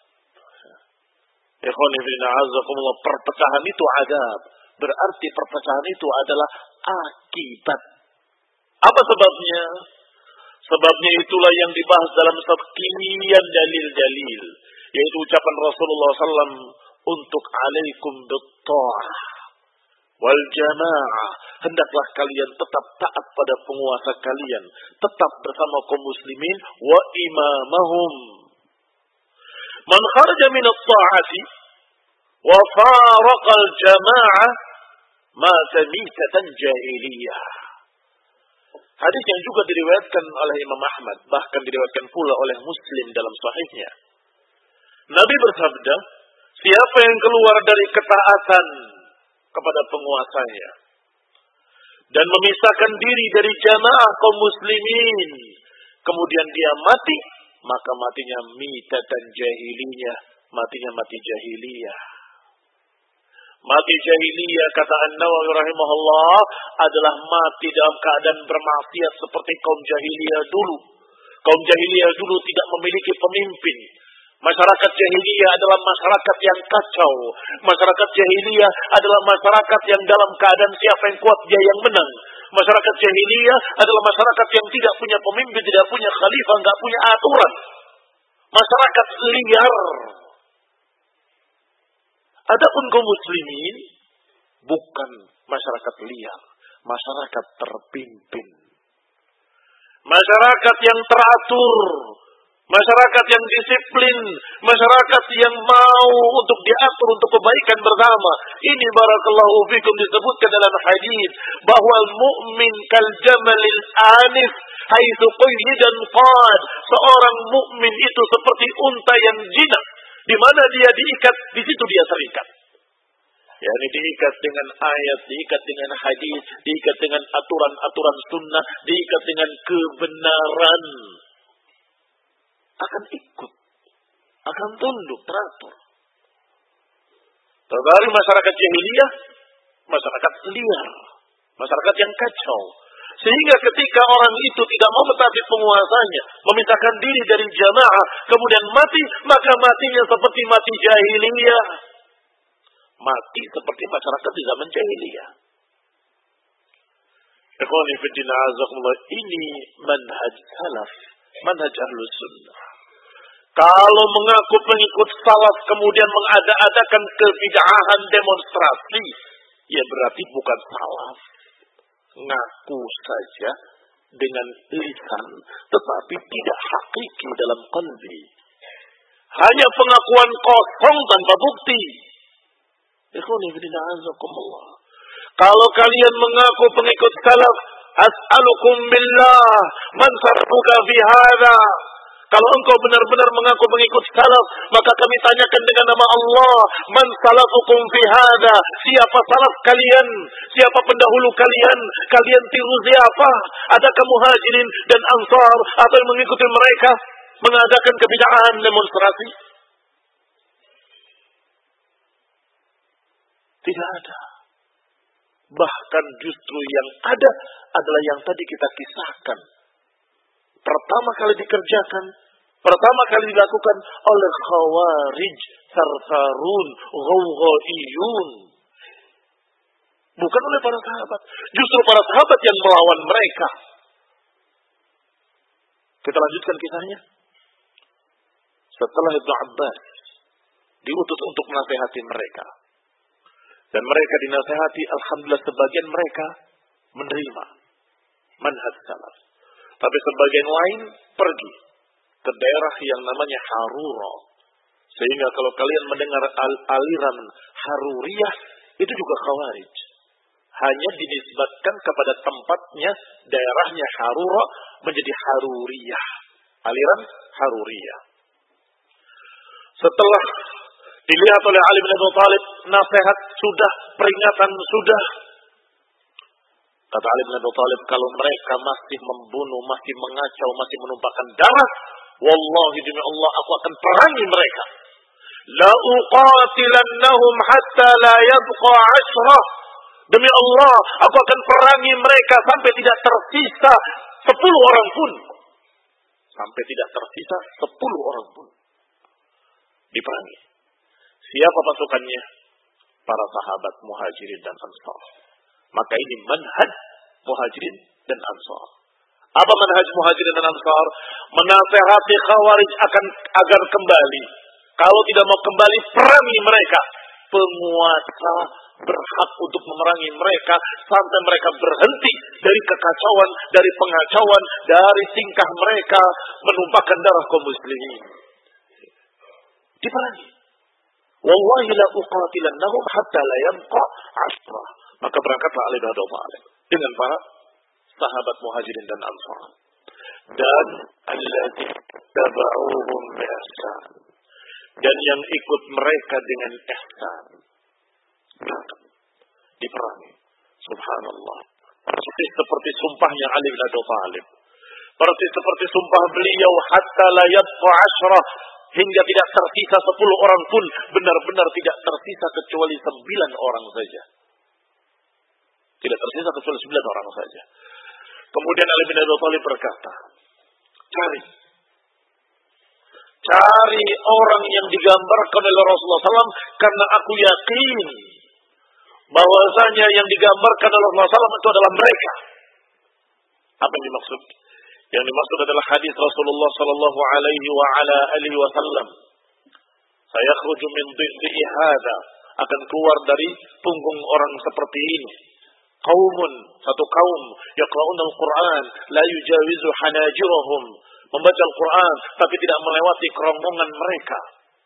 Ikhwani fillah, azakumullah, perpecahan itu azab. Berarti perpecahan itu adalah akibat. Apa sebabnya? Sebabnya itulah yang dibahas dalam sekian dalil-dalil, yaitu ucapan Rasulullah sallallahu alaihi wasallam untuk alaikum bit-tha'ah wal jamaah. Hendaklah kalian tetap taat pada penguasa kalian, tetap bersama kaum muslimin wa imamahum. Man kharaja min at-ta'ati wa faraqa al-jamaah mata mitatan jahiliyah. Hadis yang juga diriwayatkan oleh Imam Ahmad, bahkan diriwayatkan pula oleh Muslim dalam sahihnya. Nabi bersabda, siapa yang keluar dari ketaatan kepada penguasanya dan memisahkan diri dari jamaah kaum muslimin, kemudian dia mati, maka matinya mitatan jahiliyah, matinya mati jahiliyah. Mati jahiliyah, kata An-Nawawi rahimahullah, adalah mati dalam keadaan bermaksiat seperti kaum jahiliyah dulu. Kaum jahiliyah dulu tidak memiliki pemimpin. Masyarakat jahiliyah adalah masyarakat yang kacau. Masyarakat jahiliyah adalah masyarakat yang dalam keadaan siapa yang kuat dia yang menang. Masyarakat jahiliyah adalah masyarakat yang tidak punya pemimpin, tidak punya khalifah, tidak punya aturan. Masyarakat liar. Adapun kaum muslimin bukan masyarakat liar, masyarakat terpimpin. Masyarakat yang teratur, masyarakat yang disiplin, masyarakat yang mau untuk diatur untuk kebaikan bersama. Ini barakallahu fikum disebutkan dalam hadis bahwa al-mu'min kal jamalil anif haitsu qayyidan qad. Seorang mukmin itu seperti unta yang jinak, di mana dia diikat, di situ dia terikat. Ya, ini diikat dengan ayat, diikat dengan hadis, diikat dengan aturan-aturan sunnah, diikat dengan kebenaran. Akan ikut, akan tunduk, teratur. Tetapi masyarakat jahiliyah, masyarakat liar, masyarakat yang kacau. Sehingga ketika orang itu tidak mau mentaati penguasanya, memisahkan diri dari jamaah, kemudian mati, maka matinya seperti mati jahiliyah. Mati seperti masyarakat di zaman jahiliyah. Ikhwani fi din, azakumullah, ini manhaj salaf manhaj ahlus sunnah. Kalau mengaku pengikut salaf kemudian mengada-adakan kebid'ahan demonstrasi, ya berarti bukan salaf. Ngaku saja dengan lisan, tetapi tidak hakiki dalam qalbi. Hanya pengakuan kosong tanpa bukti. Ikhwani fillah azakumullah. Kalau kalian mengaku pengikut salaf, as'alukum billah man sarfuka fi hadha. Kalau engkau benar-benar mengaku pengikut salaf, maka kami tanyakan dengan nama Allah, man salafukum fi hadha? Siapa salaf kalian? Siapa pendahulu kalian? Kalian tiru siapa? Adakah muhajirin dan ansar atau yang mengikuti mereka mengadakan kebid'ahan demonstrasi? Tidak ada. Bahkan justru yang ada adalah yang tadi kita kisahkan. Pertama kali dikerjakan, pertama kali dilakukan oleh khawarij, sarsarun, ghawghaiyun. Bukan oleh para sahabat. Justru para sahabat yang melawan mereka. Kita lanjutkan kisahnya. Setelah Ibnu Abbas diutus untuk menasihati mereka. Dan mereka dinasihati, alhamdulillah sebagian mereka menerima manhaj salaf. Tapi sebagian lain pergi ke daerah yang namanya Harura. Sehingga kalau kalian mendengar al- aliran Haruriyah, itu juga khawarij. Hanya dinisbatkan kepada tempatnya, daerahnya Harura menjadi Haruriyah. Aliran Haruriyah. Setelah dilihat oleh Ali bin Abi Thalib, nasihat sudah, peringatan sudah. Kata Ali bin Abi Thalib, kalau mereka masih membunuh, masih mengacau, masih menumpahkan darah, wallahi demi Allah, aku akan perangi mereka. La uqatilannahum hatta la yabqa ashrah. Demi Allah, aku akan perangi mereka sampai tidak tersisa sepuluh orang pun. Sampai tidak tersisa sepuluh orang pun. Diperangi. Siapa pasukannya? Para sahabat Muhajirin dan Ansar. Maka ini manhaj Muhajirin dan Ansar. Apa manhaj Muhajirin dan Ansar? Menasihati Khawarij akan agar kembali. Kalau tidak mau kembali, perangi mereka. Penguasa berhak untuk memerangi mereka sampai mereka berhenti dari kekacauan, dari pengacauan, dari tingkah mereka menumpahkan darah kaum muslimin. Diperangi. Wallahi la uqatilannahum hatta la yabqa ashra. Maka berangkatlah Ali bin Abi Thalib dengan para sahabat Muhajirin dan Ansar. Dan alladzina tabauhum bi ihsan. Dan yang ikut mereka dengan ihsan. Berangkat. Diperangi. Subhanallah. Persis seperti sumpahnya Ali bin Abi Thalib. Persis seperti sumpah beliau hatta la yabqa ashra. Hingga tidak tersisa sepuluh orang pun. Benar-benar tidak tersisa kecuali sembilan orang saja. Tidak tersisa kecuali sembilan orang saja. Kemudian Ali bin Abi Thalib berkata, cari. Cari orang yang digambarkan oleh Rasulullah shallallahu alaihi wasallam. Karena aku yakin bahwasanya yang digambarkan oleh Rasulullah shallallahu alaihi wasallam itu adalah mereka. Apa yang dimaksud? Yang dimaksud adalah hadis Rasulullah sallallahu alaihi wa ala alihi wasallam. Saya khruju min dhilli hada, akan keluar dari punggung orang seperti ini. Qaumun, satu kaum, yaqra'una al-Qur'an, la yujawizu hanajirahum, membaca Al-Qur'an tapi tidak melewati kerongkongan mereka.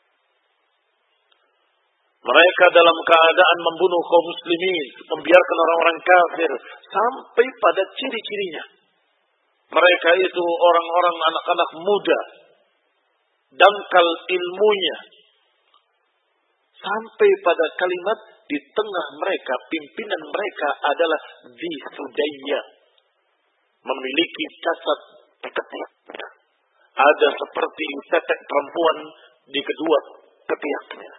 Mereka dalam keadaan membunuh kaum muslimin, membiarkan orang-orang kafir sampai pada ciri-cirinya. Mereka itu orang-orang anak-anak muda, dangkal ilmunya. Sampai pada kalimat di tengah mereka, pimpinan mereka adalah Dhi Sudayya. Memiliki cacat ketiak. Ada seperti tetek perempuan di kedua ketiaknya.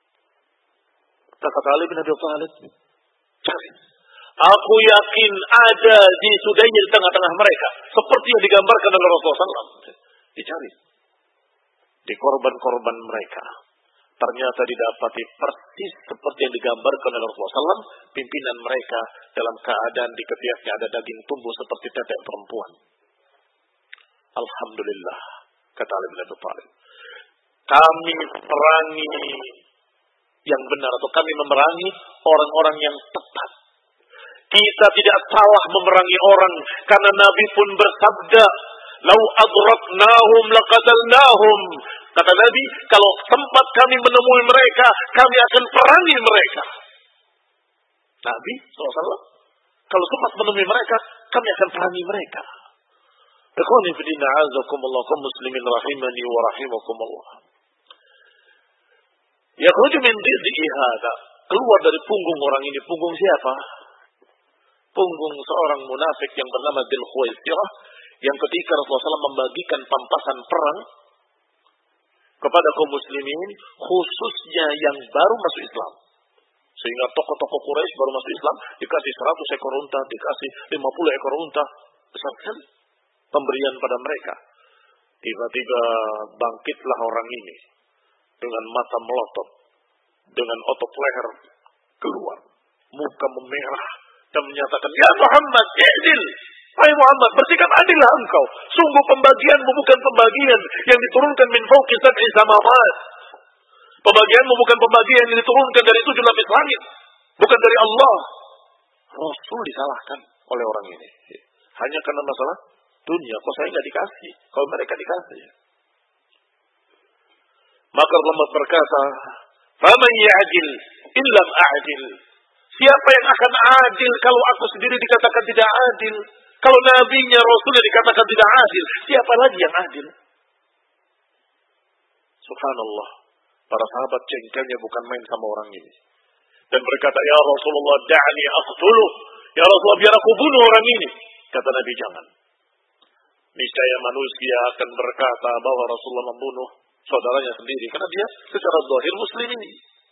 Kata Ali bin Abi Thalib, cari. Aku yakin ada di Sudayya di tengah-tengah mereka. Seperti yang digambarkan oleh Rasulullah shallallahu alaihi wasallam. Dicari. Di korban-korban mereka. Ternyata didapati persis seperti yang digambarkan oleh Rasulullah shallallahu alaihi wasallam. Pimpinan mereka dalam keadaan di ketiaknya ada daging tumbuh seperti tetek perempuan. Alhamdulillah, kata Ali bin Abi Thalib. Kami perangi yang benar, atau kami memerangi orang-orang yang tepat. Kita tidak salah memerangi orang, karena Nabi pun bersabda, "Lau adraknahum laqatalnahum." Kata Nabi, kalau sempat kami menemui mereka, kami akan perangi mereka. Nabi shallallahu alaihi wasallam, kalau sempat menemui mereka, kami akan perangi mereka. Ikhwani fi din, a'azakumullah, kaum muslimin rahimani wa rahimakumullah. Yakhruju min dhidhi hada, keluar dari punggung orang ini. Punggung siapa? Punggung seorang munafik yang bernama Dzul Khuwaisirah, yang ketika Rasulullah shallallahu alaihi wasallam membagikan pampasan perang kepada kaum muslimin, khususnya yang baru masuk Islam. Sehingga tokoh-tokoh Quraisy baru masuk Islam dikasih seratus ekor unta, dikasih lima puluh ekor unta. Besar sekali pemberian pada mereka. Tiba-tiba bangkitlah orang ini dengan mata melotot, dengan otot leher keluar, muka memerah, dan menyatakan, "Ya Muhammad, i'dil. Hai Muhammad, bersikap adillah engkau. Sungguh pembagianmu bukan pembagian yang diturunkan min fawqi sab'i samawat. Pembagianmu bukan pembagian yang diturunkan dari tujuh lapis langit. Bukan dari Allah." Rasul disalahkan oleh orang ini. Hanya karena masalah dunia. Kok saya nggak dikasih? Kalau mereka dikasih. Maka Allah berkata, "Faman ya'dil illam a'dil." Siapa yang akan adil kalau aku sendiri dikatakan tidak adil? Kalau nabinya, rasulnya dikatakan tidak adil, siapa lagi yang adil? Subhanallah. Para sahabat jengkelnya bukan main sama orang ini. Dan berkata, "Ya Rasulullah, da'ani aqtuluh." Ya Rasulullah, biar aku bunuh orang ini. Kata Nabi, jangan. Niscaya manusia akan berkata bahwa Rasulullah membunuh saudaranya sendiri, karena dia secara zahir muslim ini.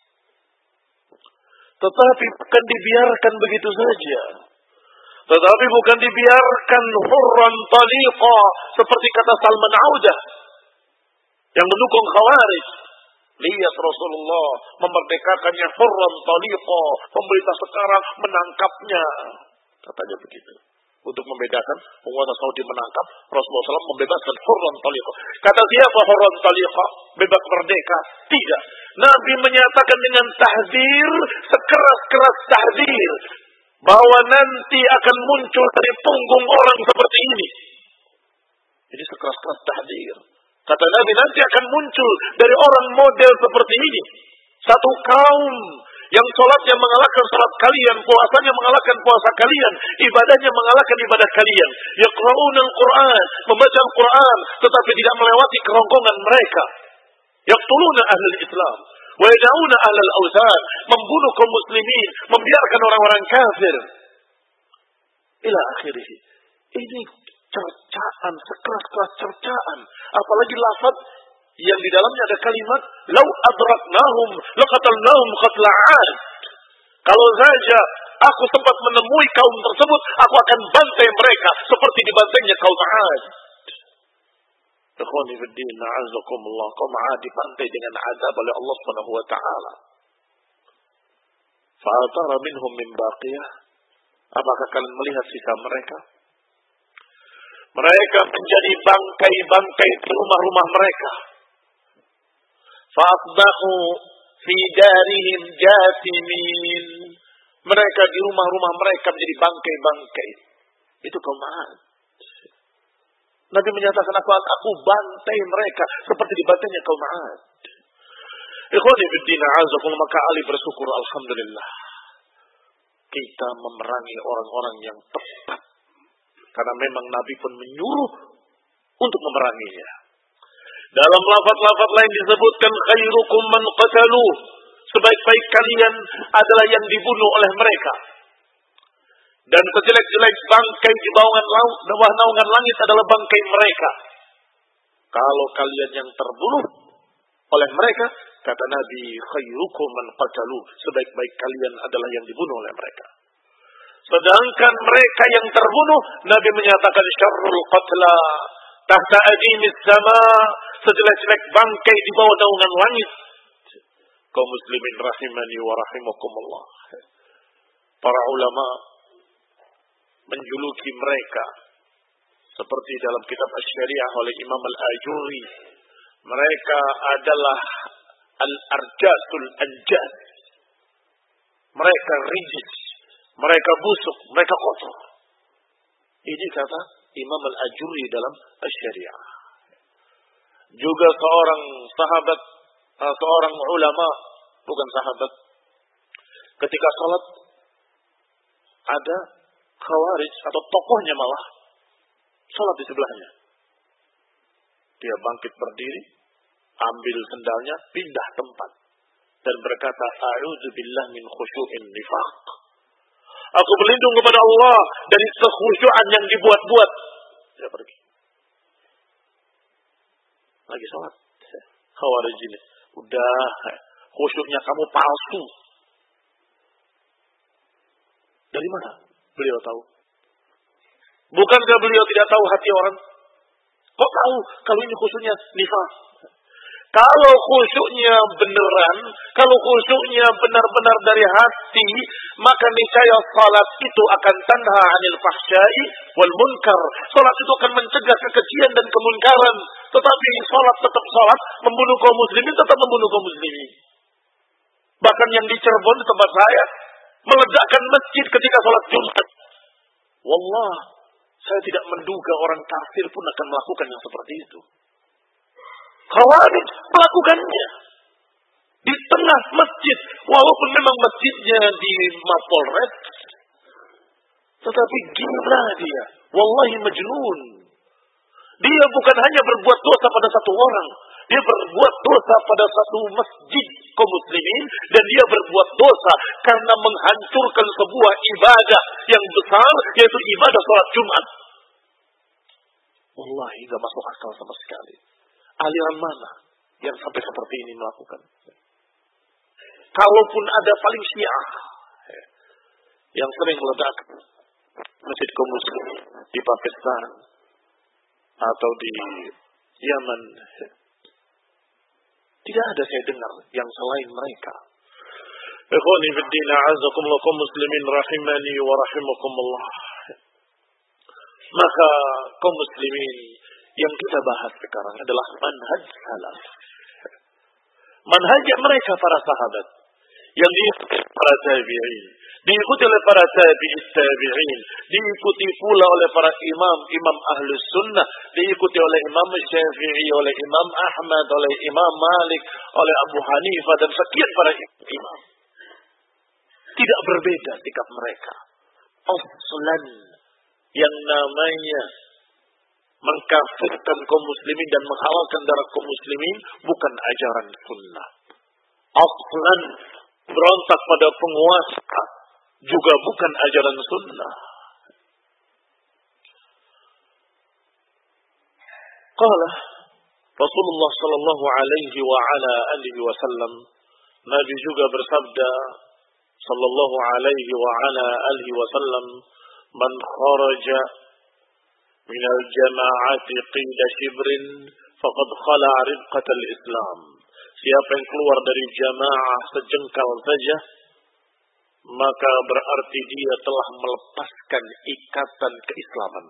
Tetapi bukan dibiarkan begitu saja. Tetapi bukan dibiarkan hurran taliqa, seperti kata Salman Audah yang mendukung Khawarij. Lihat Rasulullah memerdekakannya hurran taliqa, pemerintah sekarang menangkapnya. Katanya begitu. Untuk membedakan, penguasa Saudi menangkap, Rasulullah shallallahu alaihi wasallam membebaskan hurran taliqa. Kata siapa hurran taliqa? Bebas merdeka? Tidak. Nabi menyatakan dengan tahdir, sekeras-keras tahdir, bahwa nanti akan muncul dari punggung orang seperti ini. Jadi sekeras-keras tahdir. Kata Nabi, nanti akan muncul dari orang model seperti ini. Satu kaum yang sholatnya mengalahkan sholat kalian, puasanya mengalahkan puasa kalian, ibadahnya mengalahkan ibadah kalian. Yaqra'una al-Quran, membaca Al-Quran, tetapi tidak melewati kerongkongan mereka. Yaqtuluna ahlul Islam, wa yada'una ahlul awthan, membunuh kaum muslimin, membiarkan orang-orang kafir. Ila akhirih. Ini cercaan, sekeras-keras cercaan. Apalagi lafaz yang di dalamnya ada kalimat, "Lau adraknahum laqatalnahum qatla 'ad." Kalau saja aku sempat menemui kaum tersebut, aku akan bantai mereka seperti dibantainya kaum 'Ad. Ikhwani fi din, a'azakumullah, kaum 'Ad dibantai dengan azab oleh Allah Subhanahu wa taala. Fa'atara minhum min baqiyah. Apakah kalian melihat sisa mereka? Mereka menjadi bangkai-bangkai di rumah-rumah mereka. Fa'asbahu fi darihim jathimin. Mereka di rumah-rumah mereka menjadi bangkai-bangkai. Itu kaum 'Ad. Nabi menyatakan, aku, aku bantai mereka seperti dibantainya kaum 'Ad. Ikhwani fiddin, a'azakumullah, maka Ali bersyukur, alhamdulillah. Kita memerangi orang-orang yang tepat. Karena memang Nabi pun menyuruh untuk memeranginya. Dalam lafaz-lafaz lain disebutkan, khairukum man qatalu. Sebaik-baik kalian adalah yang dibunuh oleh mereka. Dan sejelek-jelek bangkai di bawah naungan langit adalah bangkai mereka. Kalau kalian yang terbunuh oleh mereka, kata Nabi, khairukum man qatalu. Sebaik-baik kalian adalah yang dibunuh oleh mereka. Sedangkan mereka yang terbunuh, Nabi menyatakan syarrul qatla tahta adimis sama, sejelek-jelek bangkai di bawah naungan langit. Kaum muslimin rahimani wa rahimakumullah. Para ulama menjuluki mereka seperti dalam kitab Asy-Syariah oleh Imam Al-Ajurri. Mereka adalah al-arjasul anjas. Mereka rijis, mereka busuk, mereka kotor. Ini kata Imam Al-Ajurri dalam Asy-Syariah. Juga seorang sahabat, seorang ulama, bukan sahabat, ketika salat ada khawarij atau tokohnya malah salat di sebelahnya. Dia bangkit berdiri, ambil sendalnya, pindah tempat dan berkata, "A'udzubillah min khusyu'in nifaq." Aku berlindung kepada Allah dari kekhusyuan yang dibuat-buat. Dia pergi. Lagi salat. Khawarij ini, udah khusyuknya kamu palsu. Dari mana beliau tahu? Bukankah beliau tidak tahu hati orang? Kok tahu kalau ini khusyuknya nifaq? Kalau khusyuknya beneran, kalau khusyuknya benar-benar dari hati, maka niscaya salat itu akan tanha 'anil fahsya'i wal munkar. Salat itu akan mencegah kekejian dan kemunkaran. Tetapi salat tetap salat, membunuh kaum muslimin tetap membunuh kaum muslimin. Bahkan yang di Cirebon di tempat saya meledakkan masjid ketika salat Jumat. Wallah, saya tidak menduga orang kafir pun akan melakukan yang seperti itu. Khawarij melakukannya di tengah masjid, walaupun memang masjidnya di Mapolres, tetapi gila dia, wallahi majnun. Dia bukan hanya berbuat dosa pada satu orang, dia berbuat dosa pada satu masjid kaum muslimin, dan dia berbuat dosa karena menghancurkan sebuah ibadah yang besar, yaitu ibadah salat Jumat. Wallahi gak masuk akal sama sekali. Aliran mana yang sampai seperti ini melakukan? Kalaupun ada paling syiah yang sering meledak masjid kaum muslimin di Pakistan atau di Yaman, tidak ada saya dengar yang selain mereka. Ikhwani fid din, a'azzakumullah kaum muslimin rahimani wa rahimakumullah. Maka kaum muslimin, yang kita bahas sekarang adalah manhaj salaf. Manhaj mereka para sahabat yang diikuti para tabi'in, diikuti oleh para tabi'is tabi'in, diikuti pula oleh para imam, imam ahlus sunnah, diikuti oleh Imam Syafi'i, oleh Imam Ahmad, oleh Imam Malik, oleh Abu Hanifah dan sekian para imam. Tidak berbeda sikap mereka. Aslan yang namanya mengkafirkan kaum muslimin dan menghalalkan darah kaum muslimin bukan ajaran sunnah. Aslan berontak pada penguasa juga bukan ajaran sunnah. Qala Rasulullah sallallahu alaihi wa ala alihi wasallam, Nabi juga bersabda sallallahu alaihi wa ala alihi wasallam, man kharaja min al-jama'ati qida shibrin faqad khala'a ribqatal Islam. Siapa yang keluar dari jamaah sejengkal saja, maka berarti dia telah melepaskan ikatan keislaman.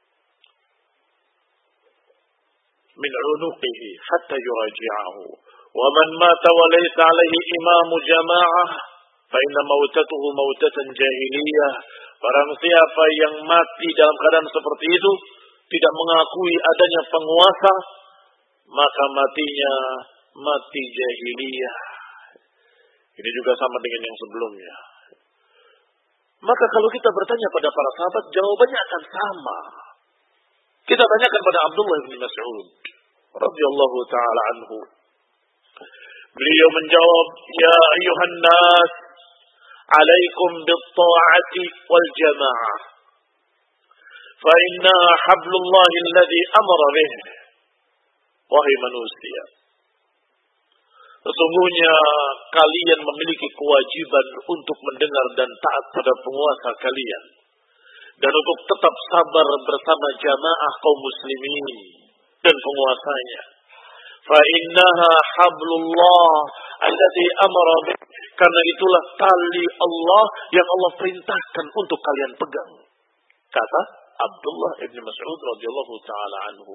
Min unuqihi hatta yuraji'ahu. Wa man mata wa laysa alaihi imamu jama'ah fa inna mautatuhu mautatan jahiliyah. Barang siapa yang mati dalam keadaan seperti itu, tidak mengakui adanya penguasa, maka matinya mati jahiliyah. Ini juga sama dengan yang sebelumnya. Maka kalau kita bertanya pada para sahabat, jawabannya akan sama. Kita tanyakan pada Abdullah bin Mas'ud radhiyallahu taala anhu. Beliau menjawab, "Ya ayuhan nas, alaikum bit-ta'ati wal jama'ah. Fa inna hablullahi alladhi amara bih." Wahai manusia, sesungguhnya kalian memiliki kewajiban untuk mendengar dan taat pada penguasa kalian, dan untuk tetap sabar bersama jamaah kaum muslimin dan penguasanya. Fa innaha hablullah alladhi amara bih. Karena itulah tali Allah yang Allah perintahkan untuk kalian pegang. Kata Abdullah ibn Mas'ud radhiyallahu taala anhu.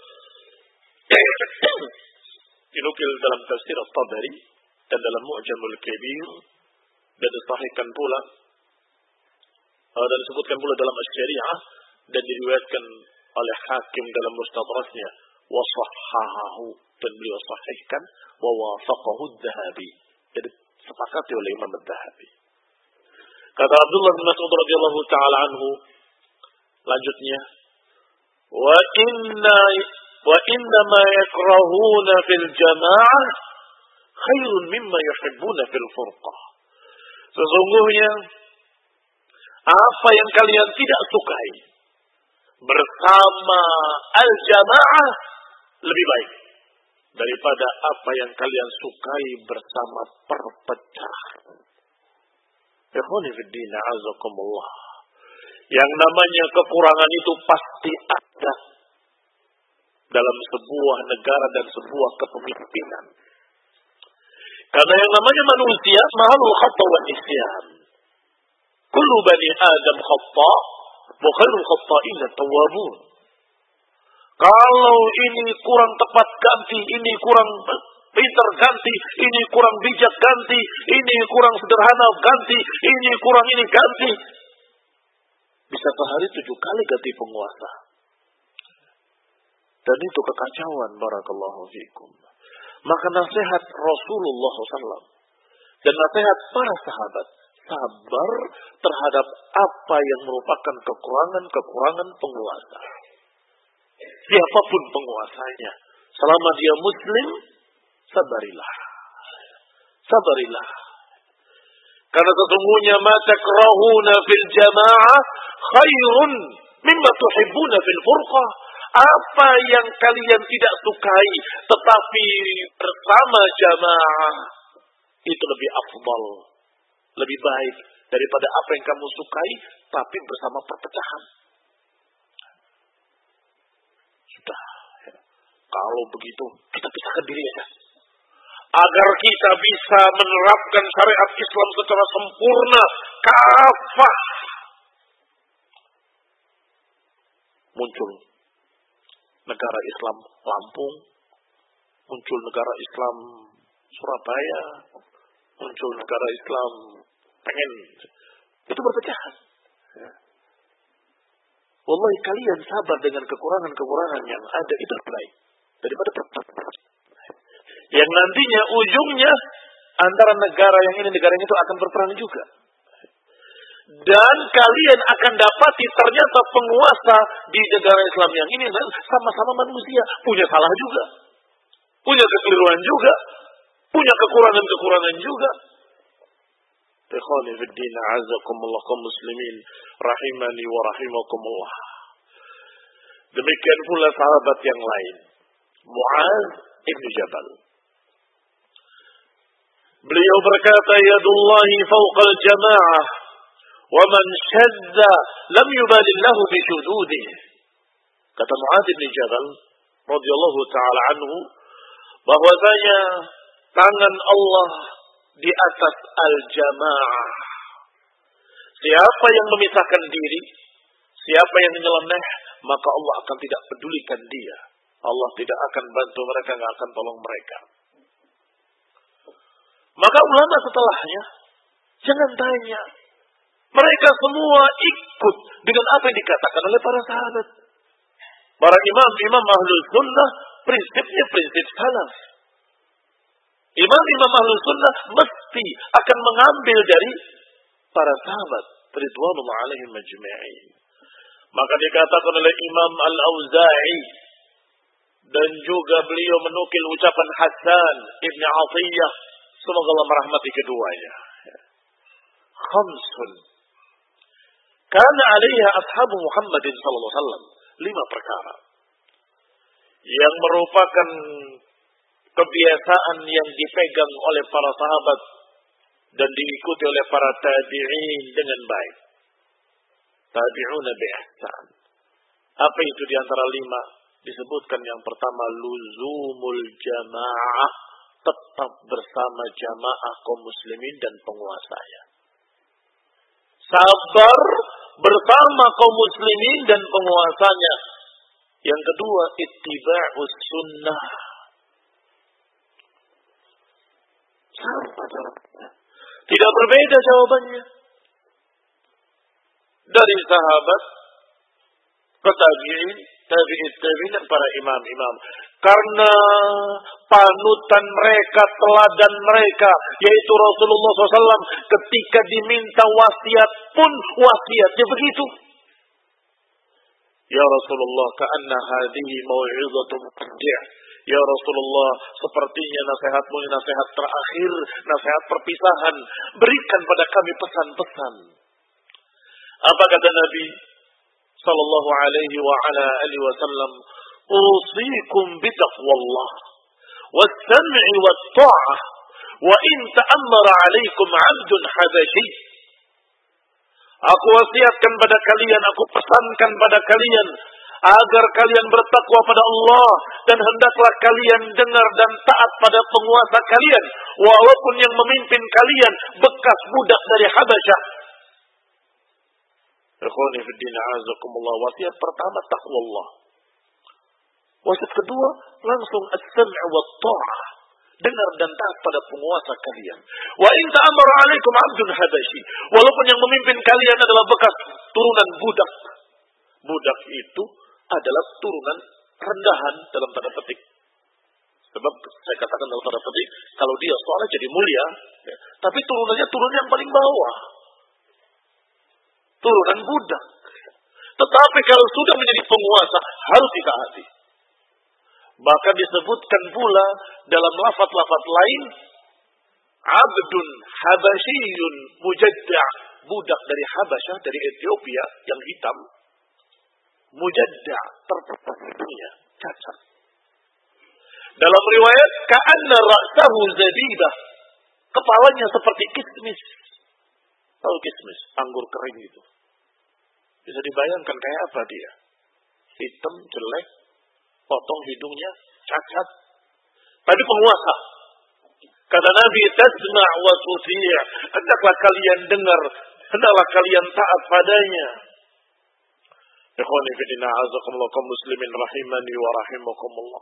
Dinukil dalam tafsir At-Tabari dan dalam Mu'jamul Kabir dan disahihkan pula dan disebutkan pula dalam Asy-Syari'ah dan diriwayatkan oleh Hakim dalam Mustadraknya wa sahhahahu dan beliau sahihkan wa wafaqahu Adz-Dzahabi. Jadi sepakati oleh Imam Adz-Dzahabi. Kata Abdullah bin Mas'ud radhiyallahu taala anhu lanjutnya wa inna wa inna ma yakrahuna fil jama'ah khairun mimma yuhibbuna fil furqah. Sesungguhnya apa yang kalian tidak sukai bersama al-jamaah lebih baik daripada apa yang kalian sukai bersama perpecahan. Ikhwani fid din, a'azakumullah. Yang namanya kekurangan itu pasti ada dalam sebuah negara dan sebuah kepemimpinan. Karena yang namanya manusia mahalul khata wa nisyan. Kullu bani Adam khata wa khairul khata'in at-tawwabun. Kalau ini kurang tepat ganti, ini kurang pintar ganti, ini kurang bijak ganti, ini kurang sederhana ganti, ini kurang ini ganti. Bisa sehari tujuh kali ganti penguasa. Dan itu kekacauan, barakallahu fikum. Maka nasihat Rasulullah shallallahu alaihi wasallam dan nasihat para sahabat, sabar terhadap apa yang merupakan kekurangan-kekurangan penguasa. Siapapun penguasanya, selama dia muslim, sabarilah. Sabarilah. Karena sesungguhnya ma takrahuna fil jamaah khairun mimma tuhibbuna fil furqah. Apa yang kalian tidak sukai tetapi bersama jamaah itu lebih afdal, lebih baik daripada apa yang kamu sukai tapi bersama perpecahan. Sudah. Kalau begitu kita pisahkan diri aja. Agar kita bisa menerapkan syariat Islam secara sempurna, kafah. Muncul negara Islam Lampung, muncul negara Islam Surabaya, muncul negara Islam pengen. Itu berpecahan. Ya. Wallahi kalian sabar dengan kekurangan-kekurangan yang ada itu baik daripada perpecahan. Yang nantinya ujungnya antara negara yang ini negara yang itu akan berperang juga. Dan kalian akan dapati ternyata penguasa di negara Islam yang ini sama-sama manusia, punya salah juga, punya kekeliruan juga, punya kekurangan-kekurangan juga. Ikhwani fid din, a'azakumullah kaum muslimin rahimani wa rahimakumullah. Demikian pula sahabat yang lain, Mu'adz ibn Jabal. Beliau berkata, yadullahi fawqal jama'ah wa man shadda lam yubalillahu bi shududih. Kata Mu'adz bin Jabal radhiyallahu taala anhu bahwasanya tangan Allah di atas al-jamaah. Siapa yang memisahkan diri, siapa yang menyeleneh, maka Allah akan tidak pedulikan dia. Allah tidak akan bantu mereka, tidak akan tolong mereka. Maka ulama setelahnya jangan tanya. Mereka semua ikut dengan apa yang dikatakan oleh para sahabat. Para imam-imam ahlul sunnah prinsipnya prinsip salaf. Imam-imam ahlul sunnah mesti akan mengambil dari para sahabat ridwanullah alaihim majma'in. Maka dikatakan oleh Imam Al-Auza'i dan juga beliau menukil ucapan Hasan Ibn Atiyah, semoga Allah merahmati keduanya. Khamsun kana alaiha ashabu Muhammadin sallallahu alaihi wasallam, lima perkara yang merupakan kebiasaan yang dipegang oleh para sahabat dan diikuti oleh para tabi'in dengan baik. Tabi'una bi ihsan. Apa itu di antara lima? Disebutkan yang pertama, luzumul jamaah, tetap bersama jamaah kaum muslimin dan penguasanya. Sabar bersama kaum muslimin dan penguasanya. Yang kedua, ittiba'us sunnah. Sama jawabannya. Tidak berbeda jawabannya. Dari sahabat ke tabi'in, tabi'in, tabi'in dan para imam-imam. Karena panutan mereka, teladan mereka, yaitu Rasulullah shallallahu alaihi wasallam, ketika diminta wasiat pun wasiatnya begitu. Ya Rasulullah, ka'anna hadhihi mau'izatun muqaddi'. Ya Rasulullah, sepertinya nasihatmu ini nasihat terakhir, nasihat perpisahan. Berikan pada kami pesan-pesan. Apa kata Nabi sallallahu alaihi wa ala alihi wasallam? Usikum bitaqwallah was-sam'i wat-tha'ah wa in ta'ammara 'alaikum 'abdun habashi. Aku wasiatkan pada kalian, aku pesankan pada kalian agar kalian bertakwa pada Allah dan hendaklah kalian dengar dan taat pada penguasa kalian walaupun yang memimpin kalian bekas budak dari Habasyah. Ikhwani fi din, a'azakumullah. Wasiat pertama takwa Allah. Wasiat kedua langsung as-sam' wa ta'ah. Dengar dan taat pada penguasa kalian. Wa in ta'amara 'alaikum 'abdun habashi. Walaupun yang memimpin kalian adalah bekas turunan budak. Budak itu adalah turunan rendahan dalam tanda petik. Sebab saya katakan dalam tanda petik, kalau dia soalnya jadi mulia, ya, tapi turunannya turun yang paling bawah. Turunan budak. Tetapi kalau sudah menjadi penguasa, harus ditaati. Bahkan disebutkan pula dalam lafaz-lafaz lain, abdun habasyiyun mujadda', budak dari Habasyah, dari Ethiopia yang hitam, mujadda', terpetak hidungnya, cacat. Dalam riwayat, ka'anna ra'sahu zabibah, kepalanya seperti kismis. Tahu kismis, anggur kering itu. Bisa dibayangkan kayak apa dia? Hitam, jelek, potong hidungnya, cacat. Tapi penguasa. Kata Nabi, tasma' wa tuti', hendaklah kalian dengar, hendaklah kalian taat padanya. Ikhwani fillah, a'azakumullah, kaum muslimin rahimani wa rahimakumullah.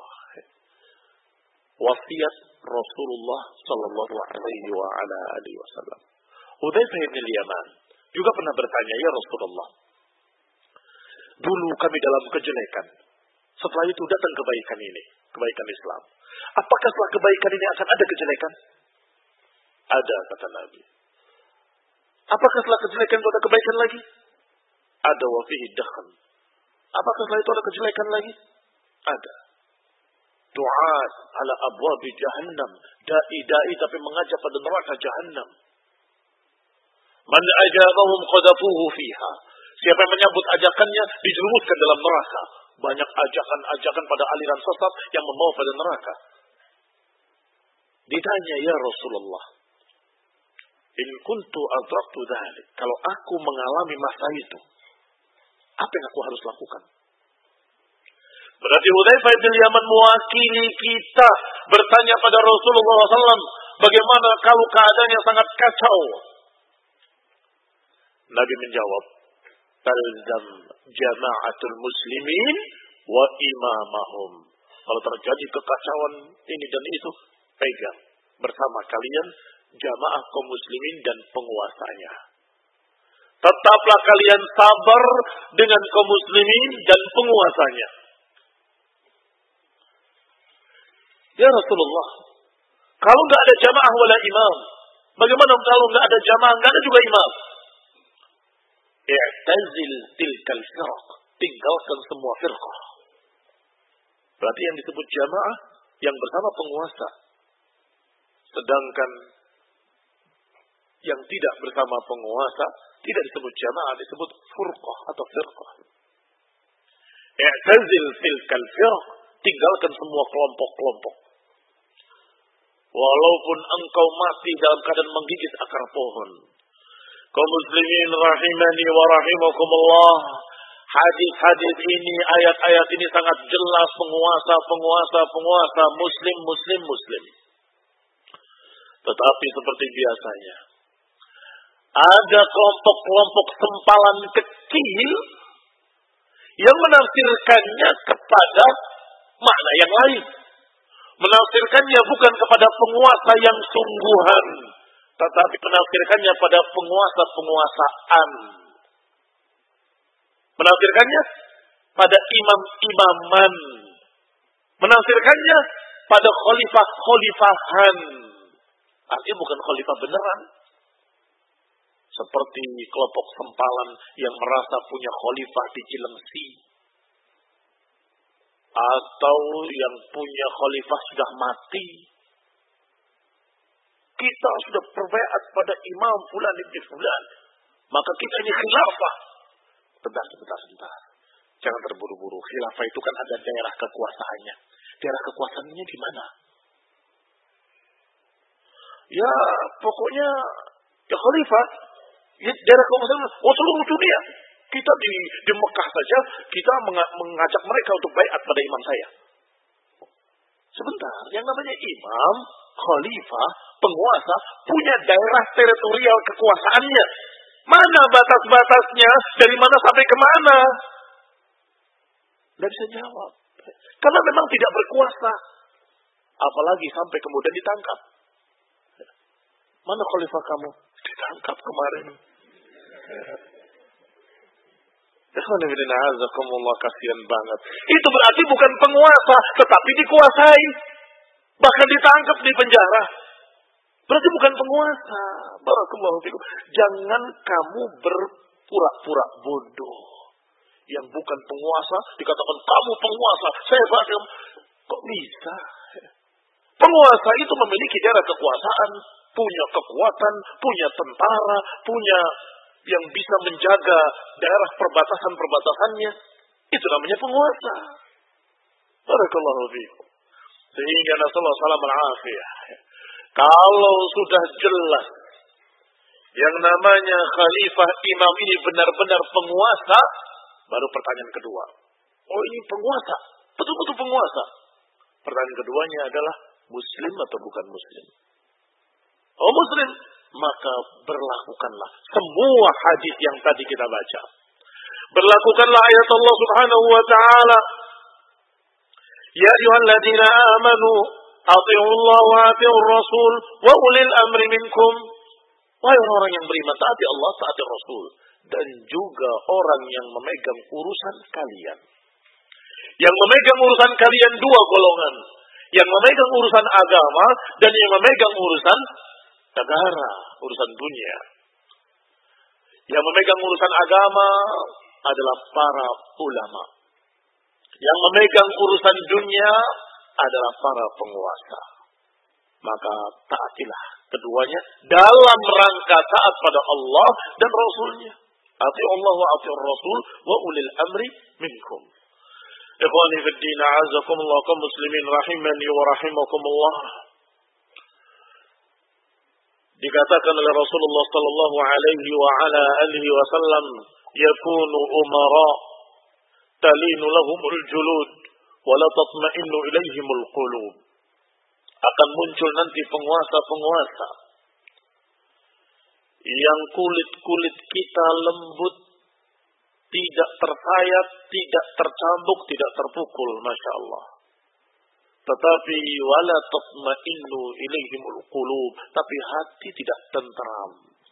Wasiat Rasulullah sallallahu alaihi wa ala alihi wasallam. Hudzaifah bin Yaman juga pernah bertanya, ya Rasulullah, dulu kami dalam kejelekan, setelah itu datang kebaikan ini, kebaikan Islam. Apakah setelah kebaikan ini akan ada kejelekan? Ada, kata Nabi. Apakah setelah kejelekan itu ada kebaikan lagi? Ada, wa fihi dakhan. Apakah setelah itu ada kejelekan lagi? Ada. Du'at ala abwabi jahannam, dai-dai tapi mengajak pada neraka jahannam. Man ajabahum qadafuhu fiha. Siapa yang menyambut ajakannya dijerumuskan dalam neraka. Banyak ajakan-ajakan pada aliran sesat yang membawa pada neraka. Ditanya, ya Rasulullah, in kuntu adraktu dzalik, kalau aku mengalami masa itu, apa yang aku harus lakukan? Berarti Hudzaifah bin Yaman mewakili kita bertanya pada Rasulullah shallallahu alaihi wasallam, bagaimana kalau keadaannya sangat kacau? Nabi menjawab, talzam jama'atul muslimin wa imamahum. Kalau terjadi kekacauan ini dan itu, pegang bersama kalian jamaah kaum muslimin dan penguasanya. Tetaplah kalian sabar dengan kaum muslimin dan penguasanya. Ya Rasulullah, kalau nggak ada jamaah wala imam, bagaimana kalau nggak ada jamaah, nggak ada juga imam? I'tazil tilkal firq, tinggalkan semua firqah. Berarti yang disebut jamaah yang bersama penguasa, sedangkan yang tidak bersama penguasa tidak disebut jamaah, disebut furqah atau firqah. I'tazil tilkal firq, tinggalkan semua kelompok-kelompok. Walaupun engkau mati dalam keadaan menggigit akar pohon. Kaum muslimin rahimani wa rahimakumullah. Hadis-hadis ini, ayat-ayat ini sangat jelas penguasa, penguasa, penguasa, muslim, muslim, muslim. Tetapi seperti biasanya, Ada kelompok-kelompok sempalan kecil yang menafsirkannya kepada makna yang lain. Menafsirkannya bukan kepada penguasa yang sungguhan, tetapi menafsirkannya pada penguasa-penguasaan. Menafsirkannya pada imam-imaman. Menafsirkannya pada khalifah-khalifahan. Artinya bukan khalifah beneran. Seperti kelompok sempalan yang merasa punya khalifah di Cilengsi. Atau yang punya khalifah sudah mati. Kita sudah berbaiat pada imam fulan ibn fulan. Maka kita ini khilafah. Sebentar, sebentar, sebentar. Jangan terburu-buru. Khilafah itu kan ada daerah kekuasaannya. Daerah kekuasaannya di mana? Ya, pokoknya ya khalifah. Ya, daerah kekuasaan. Oh, seluruh dunia. Kita di, di Mekah saja, kita mengajak mereka untuk baiat pada imam saya. Sebentar, yang namanya imam, khalifah, penguasa, punya daerah teritorial kekuasaannya. Mana batas-batasnya? Dari mana sampai ke mana? Tidak bisa jawab. Karena memang tidak berkuasa. Apalagi sampai kemudian ditangkap. Mana khalifah kamu? Ditangkap kemarin. Kasihan banget. Itu berarti bukan penguasa, tetapi dikuasai. Bahkan ditangkap di penjara. Berarti bukan penguasa. Barakallahu fikum. Jangan kamu berpura-pura bodoh. Yang bukan penguasa, dikatakan kamu penguasa. Saya bahkan, kok bisa? Penguasa itu memiliki daerah kekuasaan, punya kekuatan, punya tentara, punya yang bisa menjaga daerah perbatasan-perbatasannya. Itu namanya penguasa. Barakallahu fikum. Sehingga nasallahu salam al-afiyah. Kalau sudah jelas yang namanya khalifah imam ini benar-benar penguasa, baru pertanyaan kedua. Oh, ini penguasa, betul-betul penguasa. Pertanyaan keduanya adalah muslim atau bukan muslim? Oh, muslim. Maka berlakukanlah semua hadis yang tadi kita baca. Berlakukanlah ayat Allah Subhanahu wa taala. Ya ayyuhalladzina amanu athi'u Allah wa athi'ur Rasul wa ulil amri minkum. Wahai orang yang beriman, taati Allah, taati Rasul, dan juga orang yang memegang urusan kalian. Yang memegang urusan kalian dua golongan. Yang memegang urusan agama dan yang memegang urusan negara, urusan dunia. Yang memegang urusan agama adalah para ulama. Yang memegang urusan dunia adalah para penguasa. Maka taatilah keduanya dalam rangka taat pada Allah dan Rasulnya. Ati'u Allah wa ati'ur Rasul wa ulil amri minkum. Ikhwani fid din, a'azzakumullah kaum muslimin rahimani wa rahimakumullah. Dikatakan oleh Rasulullah sallallahu alaihi wa ala alihi wasallam, yakunu umara talinu lahumul julud wa la tatma'innu ilaihimul qulub. Akan muncul nanti penguasa-penguasa yang kulit-kulit kita lembut, tidak tersayat, tidak tercambuk, tidak terpukul, masya Allah. Tetapi wala tatma'innu ilaihimul qulub, tapi hati tidak tentram.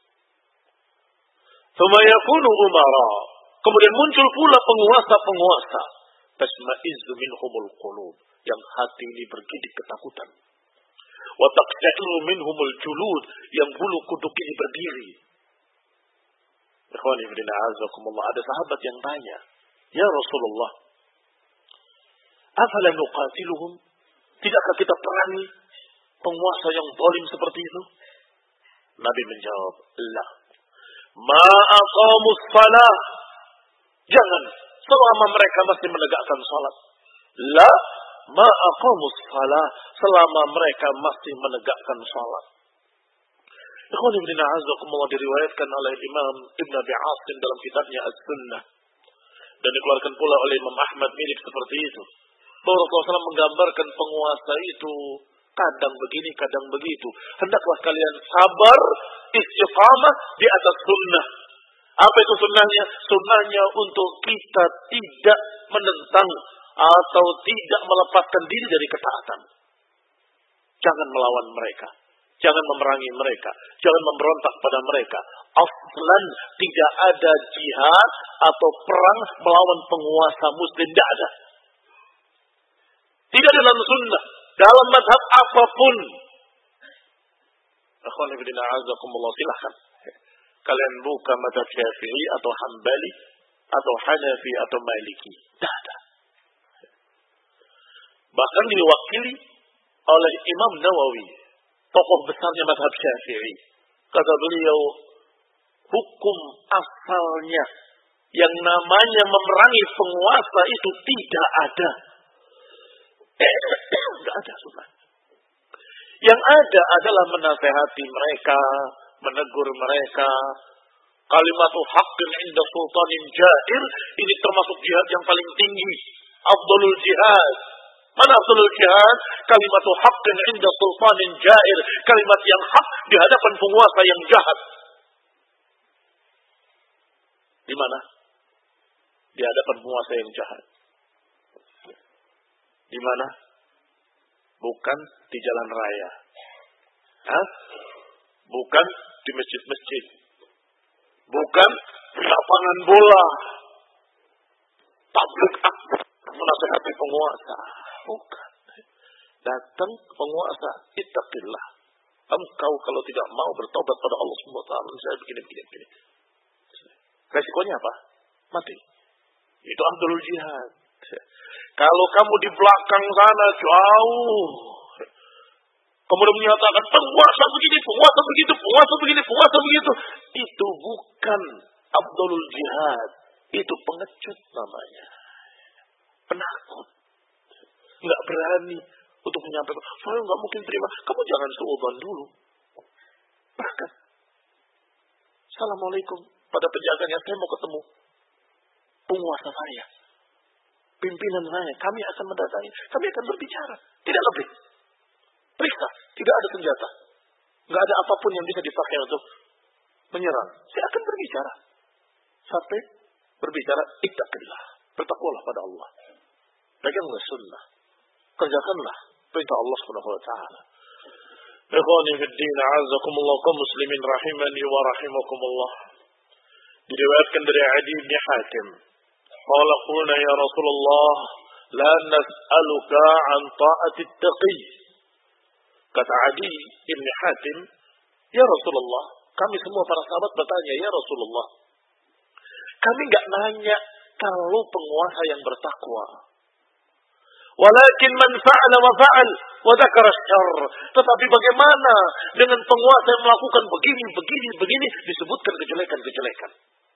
Tsumma yakunu umara, kemudian muncul pula penguasa-penguasa, tasma'izzu minhumul qulub, yang hati ini bergidik ketakutan. Wa taqta'u minhumul julud, yang bulu kuduk ini berdiri. Ikhwani fillah a'azzakumullah, ada sahabat yang tanya, "Ya Rasulullah, afala nuqatiluhum? Tidakkah kita perangi penguasa yang zalim seperti itu?" Nabi menjawab, "La. Ma aqamus shalah." Jangan, selama mereka masih menegakkan salat. La ma aqamus shalah, selama mereka masih menegakkan salat. Ikhwan ibn a'azzakumullah, diriwayatkan oleh Imam Ibn Abi Asim dalam kitabnya As-Sunnah, dan dikeluarkan pula oleh Imam Ahmad mirip seperti itu, bahwa Rasulullah shallallahu alaihi wasallam menggambarkan penguasa itu Kadang begini, kadang begitu. Hendaklah kalian sabar, istiqamah di atas sunnah. Apa itu sunnahnya? Sunnahnya untuk kita tidak menentang atau tidak melepaskan diri dari ketaatan. Jangan melawan mereka. Jangan memerangi mereka. Jangan memberontak pada mereka. Aslan tidak ada jihad atau perang melawan penguasa muslim. Tidak ada. Tidak dalam sunnah. Dalam mazhab apapun. Silahkan. Kalian buka mazhab Syafi'i atau Hambali atau Hanafi atau Maliki. Tidak ada. Bahkan diwakili oleh Imam Nawawi, tokoh besarnya mazhab Syafi'i. Kata beliau, hukum asalnya yang namanya memerangi penguasa itu tidak ada. Tidak ada sunnah. Yang ada adalah menasehati mereka, menegur mereka. Kalimatu haqqin inda sultanin jair, ini termasuk jihad yang paling tinggi. Afdalul jihad. Mana afdalul jihad? Kalimatu haqqin inda sultanin jair. Kalimat yang hak di hadapan penguasa yang jahat. Di mana? Di hadapan penguasa yang jahat. Di mana? Bukan di jalan raya. Hah? Bukan di masjid-masjid. Bukan di lapangan bola. Tablik akbar menasihati penguasa. Bukan. Datang penguasa, ittaqillah. Engkau kalau tidak mau bertobat pada Allah subhanahu wa taala, saya begini begini begini. Resikonya apa? Mati. Itu afdalul jihad. Kalau kamu di belakang sana jauh, kemudian menyatakan penguasa begini, penguasa begitu, penguasa begini, penguasa begitu, itu bukan afdalul jihad. Itu pengecut namanya. Penakut. Enggak berani untuk menyampaikan, saya enggak mungkin terima. Kamu jangan suudzon dulu. Bahkan, Assalamualaikum, pada penjaganya saya mau ketemu penguasa saya, pimpinan saya, kami akan mendatangi, kami akan berbicara, tidak lebih. Periksa, tidak ada senjata, nggak ada apapun yang bisa dipakai untuk menyerang. Saya akan berbicara sampai berbicara ittaqillah, bertakwalah pada Allah, peganglah sunnah, kerjakanlah perintah Allah Subhanahu wa taala. Ikhwani fid din, a'azzakumullah, kaum muslimin rahimani wa rahimakumullah. Diriwayatkan dari Adi bin Hatim, qala qulna ya Rasulullah, la nas'aluka an ta'ati at-taqi. Kata Adi bin Hatim, ya Rasulullah, kami semua para sahabat bertanya, ya Rasulullah, kami enggak nanya kalau penguasa yang bertakwa. Walakin man fa'ala wa fa'al wa dzakara syarr. Tetapi bagaimana dengan penguasa yang melakukan begini, begini, begini, disebutkan kejelekan-kejelekan.